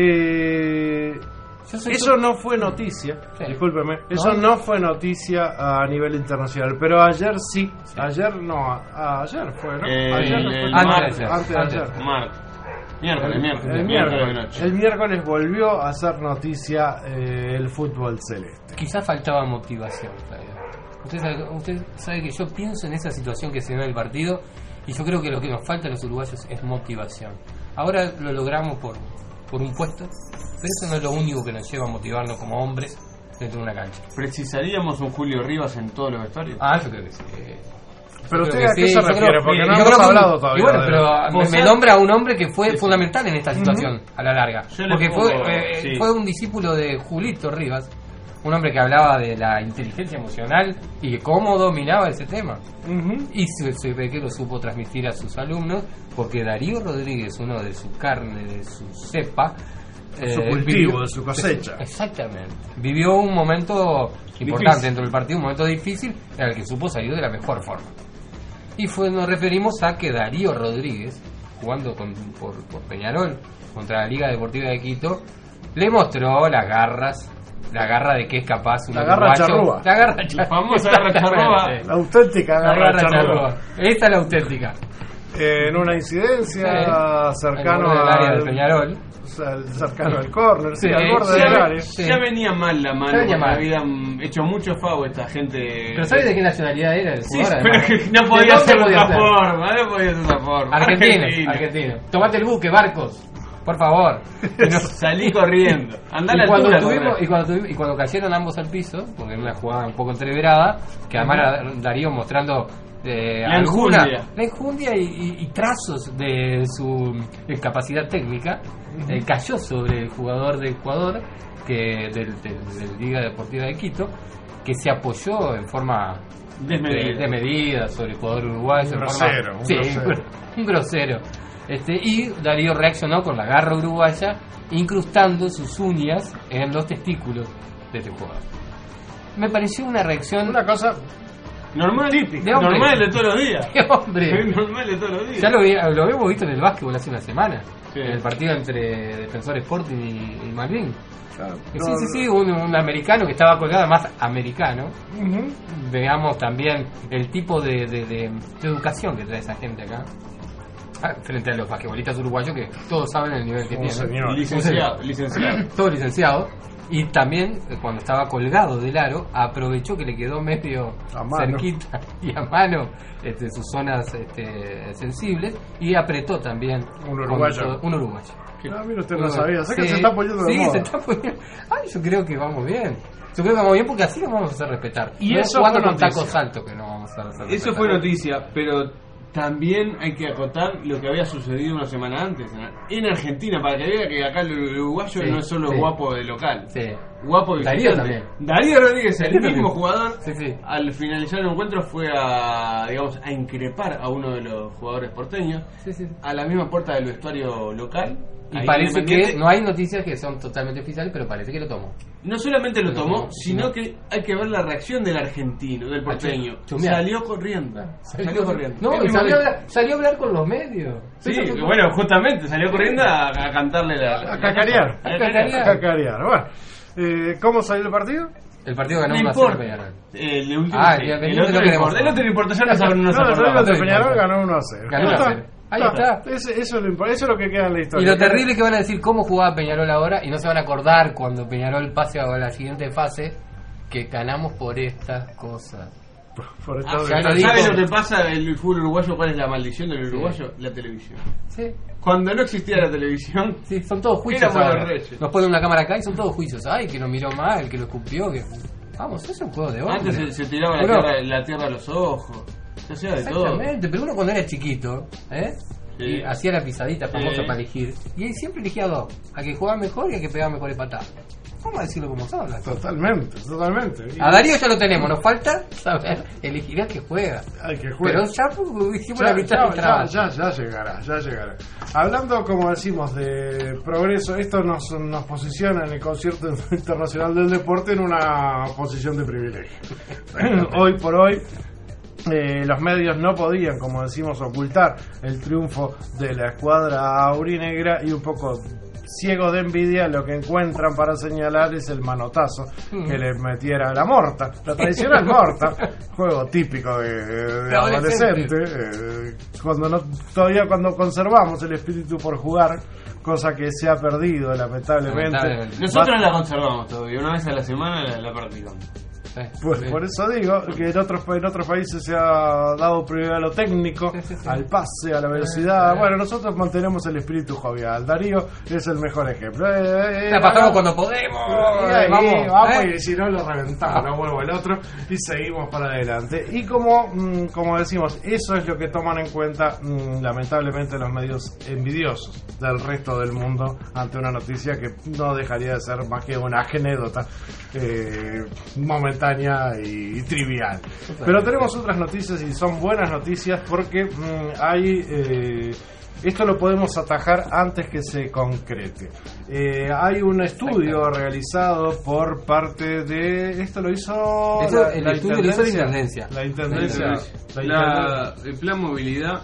Eh... Eso no fue noticia, sí. discúlpeme, eso no. no fue noticia a nivel internacional, pero ayer sí, sí. ayer no, a, ayer fue, ¿no? Eh, ayer no fue, antes, antes, antes de ayer. Miércoles, el, miércoles, el, miércoles, miércoles, el miércoles volvió a ser noticia eh, el fútbol celeste. Quizás faltaba motivación, Claudio. Usted sabe, usted sabe que yo pienso en esa situación que se dio en el partido y yo creo que lo que nos falta a los uruguayos es motivación. Ahora lo logramos por, por un puesto, pero eso no es lo único que nos lleva a motivarnos como hombres dentro de una cancha. ¿Precisaríamos un Julio Rivas en todos los vestuarios? Ah, yo creo que sí. Pero yo usted a qué sí, se refiere, creo, porque eh, no hemos creo hablado que, todavía. Y bueno, pero me, me nombra a un hombre que fue sí, fundamental en esta situación, uh-huh. a la larga. Porque pongo, fue, eh, sí. fue un discípulo de Julito Rivas, un hombre que hablaba de la inteligencia emocional y de cómo dominaba ese tema. Uh-huh. Y se, se ve que lo supo transmitir a sus alumnos, porque Darío Rodríguez, uno de su carne, de su cepa, de su eh, cultivo, vivió, de su cosecha. Exactamente. Vivió un momento importante difícil. Dentro del partido, un momento difícil, en el que supo salir de la mejor forma. Y fue, nos referimos a que Darío Rodríguez, jugando con, por, por Peñarol contra la Liga Deportiva de Quito, le mostró las garras, la garra de que es capaz un la garra charrúa. La garra charrúa. La famosa garra charrúa. La auténtica garra, la garra charrúa. charrúa. Esta es la auténtica. Eh, en una incidencia sí. cercano al área al de Peñarol. Cercano al córner, sí, sí, al borde sí, del área. Sí. Ya venía mal la mano, ya mal. habían hecho mucho favo esta gente. Pero ¿sabes de qué nacionalidad era el sí, jugador? Pero que no podía ser de otra forma, no podía ser de otra forma. Argentino, argentino. argentino. Tomate el buque, Barcos. Por favor. No, salí corriendo. Andá y, a la cuando altura, tuvimos, y, cuando tuvimos, y cuando cayeron ambos al piso, porque era una jugada un poco entreverada, que además era Darío mostrando eh, la alguna enjundia, la enjundia y, y, y trazos de su eh, capacidad técnica, uh-huh. eh, cayó sobre el jugador de Ecuador, que del, del, del Liga Deportiva de Quito, que se apoyó en forma desmedida, de, de medida sobre el jugador uruguayo. Un grosero, forma, un, sí, grosero. un grosero. Este, y Darío reaccionó con la garra uruguaya, incrustando sus uñas en los testículos de este jugador. Me pareció una reacción... Una cosa normal, típica, de normal de todos los días. De hombre. Normal de todos los días. Ya lo, vi, lo habíamos visto en el básquetbol hace una semana, sí. en el partido entre Defensor Sporting y, y Malvin. Claro, sí, no, sí, sí, un, un americano que estaba colgado, más americano. Uh-huh. Veamos también el tipo de, de, de, de educación que trae esa gente acá. Frente a los basquetbolistas uruguayos que todos saben el nivel que un tienen. Señor. Licenciado, licenciado. Todo licenciado. Y también, cuando estaba colgado del aro, aprovechó que le quedó medio cerquita y a mano este, sus zonas este, sensibles y apretó también un uruguayo. Todo, un uruguayo. Ah, mira, usted no sabía. Sé sí, que se está poniendo de sí, moda. se está poniendo. Ay, yo creo que vamos bien. Yo creo que vamos bien porque así nos vamos a hacer respetar. Y no eso jugando fue con tacos altos que no vamos a hacer respetar. Eso fue noticia, pero también hay que acotar lo que había sucedido una semana antes en Argentina, para que vea que acá el uruguayo sí, no es solo sí. guapo de local, sí. guapo de Darío también. Darío Rodríguez, el Darío mismo también. jugador, sí, sí. al finalizar el encuentro fue a, digamos, a increpar a uno de los jugadores porteños, sí, sí. a la misma puerta del vestuario local, Y parece que no hay noticias que son totalmente oficiales, pero parece que lo tomó. No solamente lo Lo tomó, tomó, sino sino- que hay que ver la reacción del argentino, del porteño. Chumear. Salió corriendo. Salió corriendo. No, El y mismo salió a, día. hablar, salió a hablar con los medios. Sí, Eso fue- bueno, justamente salió corriendo a, a cantarle la. la- A cacarear. A A cacarear. cacarear. Bueno, eh, ¿cómo salió el partido? El partido ganó No uno a cero importa. Peñarol. Eh, el último Ah, sí. el El Independiente otro no no queremos importa. El otro no importa, ya no, sab- no No, se el acordaba. de Peñarol ganó uno a cero. Ganó uno a cero. Ahí está. Ese- eso, es lo, impo- eso es lo que queda en la Y historia. lo terrible es que van a decir cómo jugaba Peñarol ahora y no se van a acordar cuando Peñarol pase a la siguiente fase que ganamos por estas cosas. Por Ah, Ya lo ¿Sabes dijo. lo que pasa en el fútbol uruguayo? ¿Cuál es la maldición del uruguayo? La televisión. Sí. Cuando no existía la televisión, Sí, son todos juicios éramos los ahora. reyes. Nos ponen una cámara acá y son todos juicios. Ay, que lo miró mal, que lo escupió, que... Vamos, es un juego de hombres. Antes se, se tiraba la, Uno- tierra, la tierra a los ojos. Se hacía de todo. Exactamente, pero uno cuando era chiquito, ¿eh? Sí. Y hacía la pisadita famosa Sí. para elegir. Y él siempre elegía a dos: a que jugaba mejor y a que pegaba mejores patadas. Vamos a decirlo como son las cosas. Totalmente, totalmente. Y- A Darío ya lo tenemos, nos falta saber elegir al que juega. Al que juega. Pero ya pues, hicimos Ya, la mitad ya, del trabajo. ya, ya, ya llegará, ya llegará. Hablando, como decimos, de progreso, esto nos, nos posiciona en el Concierto Internacional del Deporte en una posición de privilegio. Hoy por hoy, eh, los medios no podían, como decimos, ocultar el triunfo de la escuadra aurinegra y un poco ciegos de envidia lo que encuentran para señalar es el manotazo que les metiera la morta, la tradicional morta, juego típico de, de De adolescente. adolescente, eh, cuando no, todavía cuando conservamos el espíritu por jugar, cosa que se ha perdido lamentablemente. Lamentablemente. Nosotros Va- la conservamos todavía. Una vez a la semana la, la practicamos. Pues por eso digo que en otros en otros países se ha dado prioridad a lo técnico, Sí, sí, sí. al pase, a la velocidad. sí. Bueno, nosotros mantenemos el espíritu jovial. Darío es el mejor ejemplo. Eh, eh, La pasamos eh, cuando podemos. y ahí, vamos, vamos, ¿eh? y si no lo reventamos, no vuelvo el otro y seguimos para adelante. Y como mm, como decimos, eso es lo que toman en cuenta mm, lamentablemente los medios envidiosos del resto del mundo ante una noticia que no dejaría de ser más que una anécdota eh, momentánea y, y trivial. Pero tenemos otras noticias y son buenas noticias porque mm, hay eh, esto lo podemos atajar antes que se concrete. Eh, hay un estudio realizado por parte de... Esto lo hizo... Eso, el estudio lo hizo la Intendencia. La Intendencia. La La La, Intendencia. el plan movilidad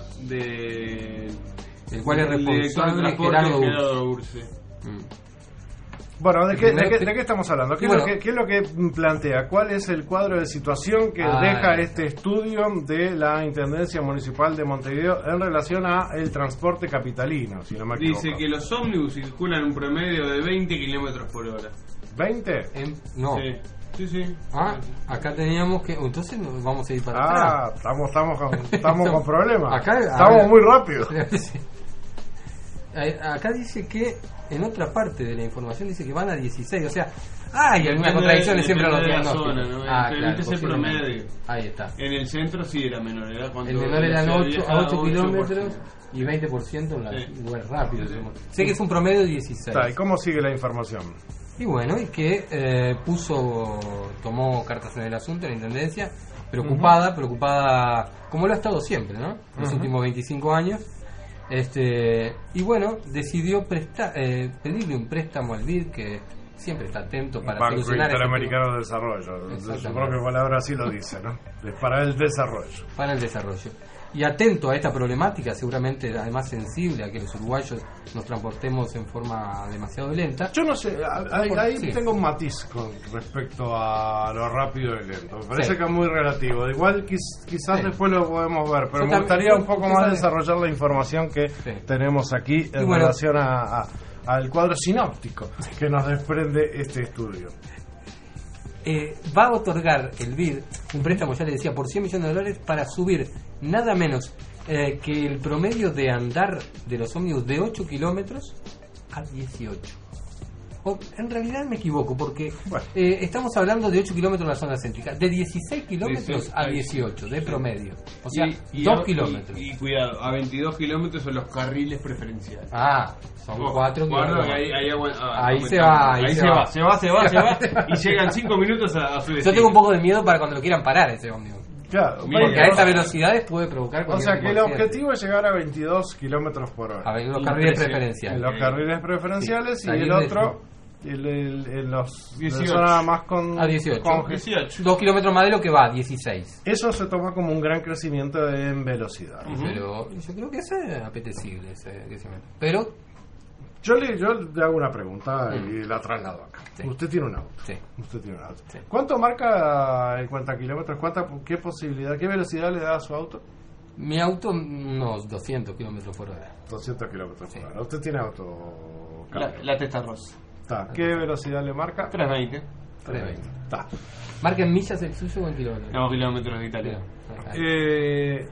de... El cual es del director de responsable transporte, Gerardo Urso. Gerardo Urse. Mm. Bueno, ¿de qué, de, qué, Primero- de qué estamos hablando? ¿Qué, Bueno. es lo que, ¿Qué es lo que plantea? ¿Cuál es el cuadro de situación que Ah, deja ya. este estudio de la Intendencia Municipal de Montevideo en relación a el transporte capitalino, si no me equivoco? Dice que los ómnibus circulan un promedio de veinte kilómetros por hora. ¿veinte? Em, no. Sí, sí, sí. Ah, acá teníamos que. Entonces nos vamos a ir para Ah, atrás. estamos, estamos, con, estamos con problemas. Acá- estamos a- muy rápidos. Sí. Eh, Acá dice que en otra parte de la información dice que van a dieciséis, o sea, hay algunas Depende de- contradicciones siempre en los depende de la diagnósticos. zona, ¿no? Ah, Este- claro, este es el posiblemente. promedio. Ahí está. En el centro sí era menor, era cuando El menor eran se ocho, viajaba a ocho ocho kilómetros por- y veinte por ciento en los Sí. lugares rápidos. Sé que es un promedio de dieciséis. Está, ¿y cómo sigue la información? Y bueno, y que eh, puso, tomó cartas en el asunto, la Intendencia, preocupada, preocupada, como lo ha estado siempre, ¿no? Los Ujú. últimos veinticinco años. Este, y bueno, decidió prestar, eh, pedirle un préstamo al B I D, que siempre está atento para Banco solucionar este Interamericano de Desarrollo. De su Exactamente. propia palabra así lo dice, ¿no? Es para el desarrollo. para el desarrollo. Y atento a esta problemática, seguramente además sensible a que los uruguayos nos transportemos en forma demasiado lenta. Yo no sé, ahí, ahí Sí. tengo un matiz con respecto a lo rápido y lento. Me parece Sí. que es muy relativo. Igual quiz- quizás Sí. después lo podemos ver, pero Yo me también- gustaría yo- un poco yo más sabe- desarrollar la información que Sí. tenemos aquí en Y bueno- relación a, a- al cuadro sinóptico que nos desprende este estudio. Eh, va a otorgar el B I D un préstamo, ya le decía, por cien millones de dólares para subir nada menos eh, que el promedio de andar de los ómnibus de ocho kilómetros a dieciocho. O, en realidad me equivoco, porque Bueno. eh, estamos hablando de ocho kilómetros en la zona céntrica, de dieciséis kilómetros dieciséis, a ahí. dieciocho de promedio. O sea, Y- y dos a- kilómetros. Y, y cuidado, a veintidós kilómetros son los carriles preferenciales. Ah, son Ojo, cuatro guarda kilómetros. que ahí, ahí, agua- ah, Ahí aumentamos. se va, ahí ahí se se va. va, se va, se va, se va, y llegan cinco minutos a, a su Yo destino. tengo un poco de miedo para cuando lo quieran parar ese ómnibus. Claro, porque a estas velocidades puede provocar. O sea que el objetivo es llegar a veintidós kilómetros por hora. A ver, los carriles preferenciales. En los carriles preferenciales sí. Y el otro, el, el, el, los dieciocho. Zona más con, a dieciocho. Con dieciocho. Dos kilómetros más de lo que va, dieciséis. Eso se toma como un gran crecimiento en velocidad. Uh-huh. Pero yo creo que es apetecible ese crecimiento. Pero Yo le, yo le hago una pregunta y la traslado acá. Sí. Usted tiene un auto. Sí. Usted tiene un auto. Sí. ¿Cuánto marca en cuántos kilómetros? ¿Cuánta, ¿Qué posibilidad, qué velocidad le da a su auto? Mi auto, unos doscientos kilómetros por hora. doscientos kilómetros por hora. ¿Usted tiene auto? La, la testa rosa. Está. ¿Qué velocidad le marca? trescientos veinte. trescientos veinte. Está. ¿Marca en millas el suyo o en kilómetros? No, kilómetros de Italia. Eh...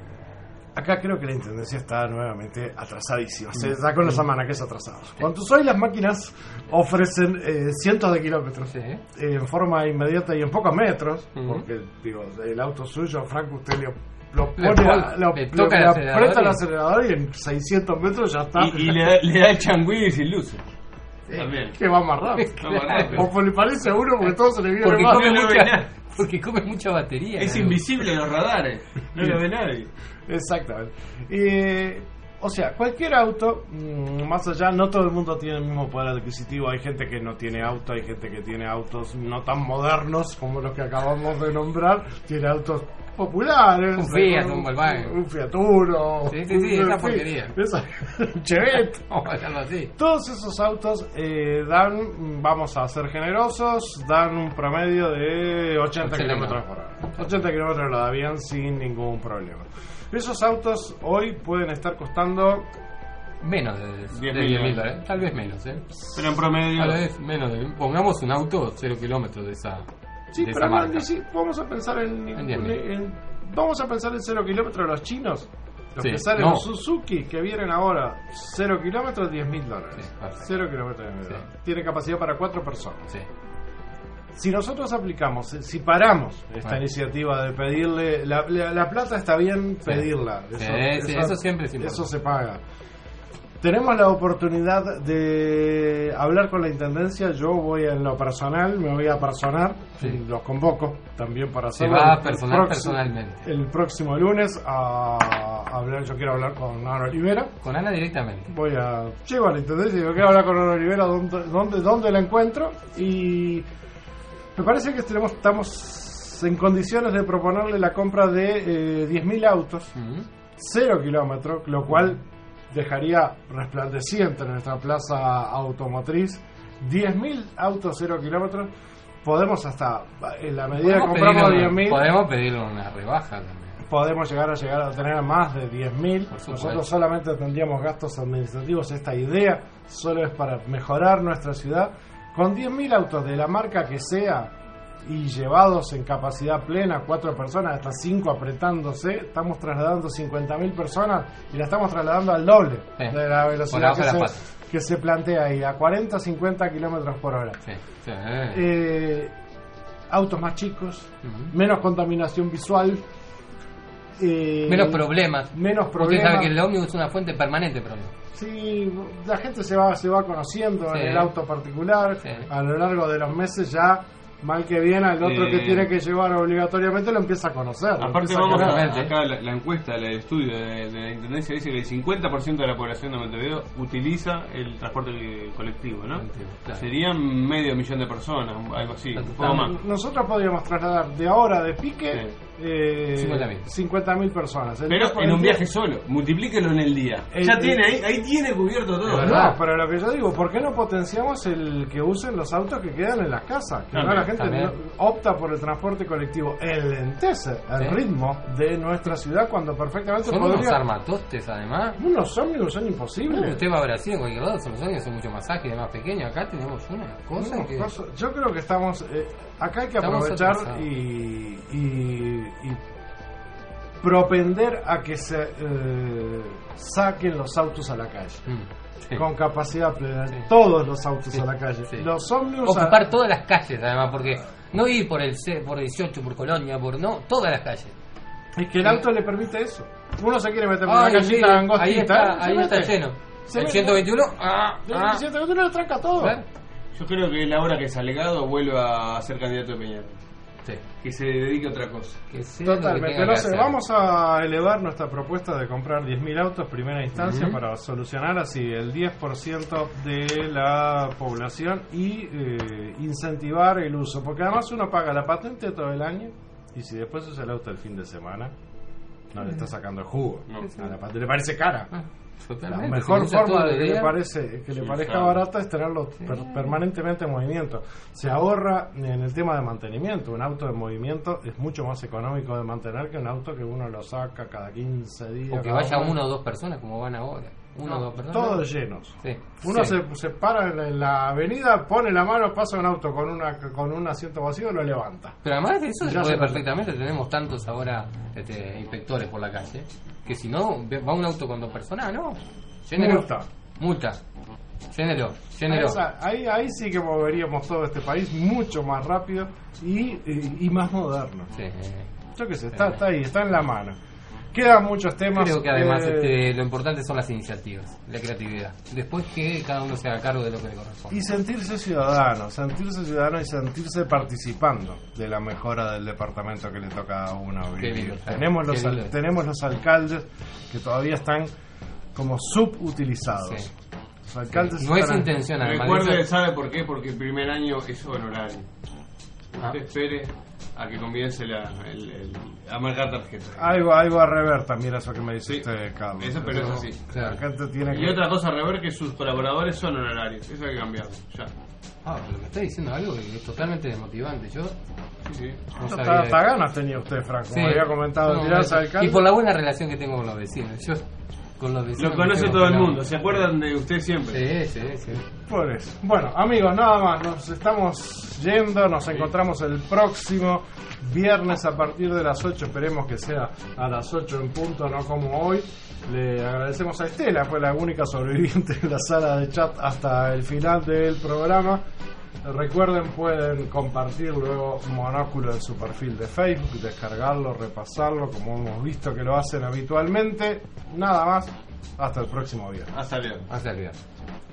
Acá creo que la intendencia está nuevamente atrasadísima. Se da con los amanaques atrasados. Cuanto hoy las máquinas ofrecen eh, cientos de kilómetros sí. eh, en forma inmediata y en pocos metros, uh-huh. porque digo, el auto suyo, Franco, usted le, lo pone, le, a, lo, le, toca le, le aprieta el acelerador y en seiscientos metros ya está. Y, y le, da, le da el changüí sin luces. Sí, que va más rápido. Claro. O le parece a uno porque todo se le viene porque más. Come mucha, porque come mucha batería. Es ¿no? invisible en los radares. No lo ve nadie. Exactamente. Eh, o sea, cualquier auto, mmm, más allá, no todo el mundo tiene el mismo poder adquisitivo. Hay gente que no tiene auto, hay gente que tiene autos no tan modernos como los que acabamos de nombrar. Tiene autos populares. Un Fiat, un Volkswagen. Un Fiat Uno. Sí, sí, sí, esa porquería. Esa, un Chevette. Vamos a dejarlo así. Todos esos autos eh, dan, vamos a ser generosos, dan un promedio de ochenta kilómetros por hora. ochenta kilómetros lo da bien sin ningún problema. Esos autos hoy pueden estar costando menos de diez mil dólares, tal vez menos, ¿eh? Pero en promedio. Tal vez menos. De, pongamos un auto cero kilómetros de esa. Sí, de pero esa marca. Sí, vamos a pensar en, en, en, en. Vamos a pensar en cero kilómetros de los chinos. Los sí, que salen no. los Suzuki que vienen ahora cero kilómetros, diez mil dólares. Sí, cero kilómetros, diez mil dólares. Sí. Tiene capacidad para cuatro personas. Sí. Si nosotros aplicamos, si paramos esta bueno. iniciativa de pedirle, la, la, la plata está bien pedirla, sí. Eso, Sí, eso, sí, eso siempre es eso se paga. Tenemos la oportunidad de hablar con la intendencia. Yo voy en lo personal, me voy a personar, sí. los convoco también para hacerlo. Se va a personal el próximo, personalmente. El próximo lunes a hablar. Yo quiero hablar con Ana Olivera. Con Ana directamente. Voy a llego a la intendencia y digo, quiero hablar con Ana Olivera, dónde, dónde, dónde la encuentro y me parece que tenemos, estamos en condiciones de proponerle la compra de eh, diez mil autos, uh-huh. cero kilómetros, lo cual dejaría resplandeciente en nuestra plaza automotriz. diez mil autos cero kilómetros. Podemos hasta, en la medida que compramos diez mil, podemos pedirle una rebaja también. Podemos llegar a llegar a tener más de diez mil. Nosotros solamente tendríamos gastos administrativos. Esta idea solo es para mejorar nuestra ciudad. Con diez mil autos de la marca que sea y llevados en capacidad plena, cuatro personas, hasta cinco apretándose, estamos trasladando cincuenta mil personas y la estamos trasladando al doble sí. de la velocidad que se, que se plantea ahí, a cuarenta a cincuenta kilómetros por hora. Sí. Sí. Eh, autos más chicos, uh-huh. menos contaminación visual. Eh, menos problemas. Menos problemas. Usted sabe que el ómnibus es una fuente permanente de problemas. Sí, la gente se va se va conociendo sí. en el auto particular. Sí. A lo largo de los meses ya, mal que bien, al otro eh, que tiene que llevar obligatoriamente lo empieza a conocer. Aparte vamos a, a, acá la, la encuesta, el estudio de, de la Intendencia dice que el cincuenta por ciento de la población de Montevideo utiliza el transporte colectivo, ¿no? Claro. Serían medio millón de personas, algo así, un poco más. Nosotros podríamos trasladar de ahora de pique sí. Eh, cincuenta mil personas. El pero en un día, viaje solo, multiplíquelo en el día. El, ya el, tiene, ahí, ahí tiene cubierto todo. No, pero lo que yo digo, ¿por qué no potenciamos el que usen los autos que quedan en las casas? Que no, la gente no, opta por el transporte colectivo. Enlentece el ¿sí? ritmo de nuestra ciudad cuando perfectamente son podría. Unos armatostes además. Unos ómnibus son imposibles. No, usted va a Brasil en cualquier lado, los ómnibus son mucho más ágiles, más pequeños. Acá tenemos una cosa no, que... cosa, yo creo que estamos... Eh, acá hay que estamos aprovechar y, y y propender a que se eh, saquen los autos a la calle mm, sí. con capacidad plena, sí. todos los autos sí. a la calle, sí. los ómnibus ocupar a... todas las calles además, porque no ir por el C, por dieciocho, por Colonia, por no, todas las calles. Es que el auto sí. le permite eso. Uno se quiere meter por una callita sí. angostita, ahí está, ahí está lleno. Se el ciento veintiuno, ah, ah. el ciento veintiuno le tranca todo. ¿Ver? Yo creo que es la hora que Salgado vuelva a ser candidato de Peñarol. Sí. que se dedique a otra cosa. Que sea lo que Totalmente, tenga no que sé, hacer. vamos a elevar nuestra propuesta de comprar diez mil autos primera instancia Ujú. para solucionar así el diez por ciento de la población y eh, incentivar el uso, porque además uno paga la patente todo el año y si después usa el auto el fin de semana no le está sacando el jugo. No. A la patente le parece cara. Ah, La totalmente. mejor Si lo usa forma todo de el que le, día, parece, que le Sí, parezca claro. barata es tenerlo per- permanentemente en movimiento. Se ahorra en el tema de mantenimiento. Un auto en movimiento es mucho más económico de mantener que un auto que uno lo saca cada quince días. o que cada vaya mes. una o dos personas como van ahora. Una o dos personas. Todos llenos. Sí. Uno Sí. se, se para en la, en la avenida, pone la mano, pasa un auto con una con un asiento vacío y lo levanta. Pero además de eso se Ya puede se perfectamente. Tenemos tantos ahora este, inspectores por la calle que si no ve- va un auto con dos personas, no. Llénelo. Multa. Multa. Llénelo. Llénelo. Esa- ahí, ahí sí que moveríamos todo este país mucho más rápido y, y, y más moderno. Sí. Yo qué sé, está, está ahí, está en la mano. Quedan muchos temas. Creo que además eh, este, lo importante son las iniciativas, la creatividad. Después que cada uno se haga cargo de lo que le corresponde. Y sentirse ciudadano, sentirse ciudadano y sentirse participando de la mejora del departamento que le toca a uno Qué vivir. lindo, claro. tenemos, los Qué al- lindo. tenemos los alcaldes que todavía están como subutilizados. Sí. Los alcaldes No es están- intención, además. Recuerde, eso- ¿sabe por qué? Porque el primer año es honorario. Ah. Usted espere a que comience la, el, el- a marcar tarjeta. Algo, algo a rever también eso que me dice Sí. usted, Carlos. Eso, pero eso sí. La gente tiene Y que... otra cosa a rever que sus colaboradores son honorarios. Eso hay que cambiarlo. Ya. Ah, pero me está diciendo algo que es totalmente desmotivante. Yo Sí, sí. no Hasta, sabía hasta eso. ganas tenía usted, Franco, como Sí. había comentado, No, tirarse eso. al alcalde. Y por la buena relación que tengo con los vecinos. Yo con los vecinos Lo me conoce llevo todo el fenómeno. mundo. ¿Se acuerdan de usted siempre? Sí, sí, sí. Por eso. Bueno, amigos, nada más. Nos estamos yendo. Nos encontramos el próximo viernes a partir de las ocho. Esperemos que sea a las ocho en punto, no como hoy. Le agradecemos a Estela, fue la única sobreviviente en la sala de chat hasta el final del programa. Recuerden, pueden compartir luego Monóculo en su perfil de Facebook, descargarlo, repasarlo, como hemos visto que lo hacen habitualmente. Nada más. Hasta el próximo viernes. Hasta luego. Hasta el viernes.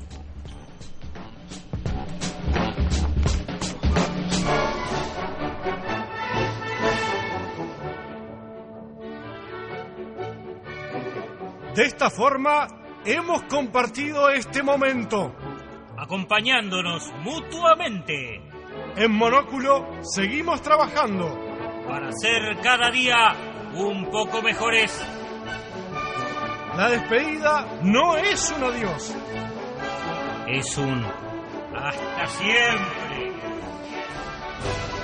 De esta forma, hemos compartido este momento. acompañándonos mutuamente En Monóculo seguimos trabajando. para ser cada día un poco mejores. La despedida no es un adiós. Es un hasta siempre.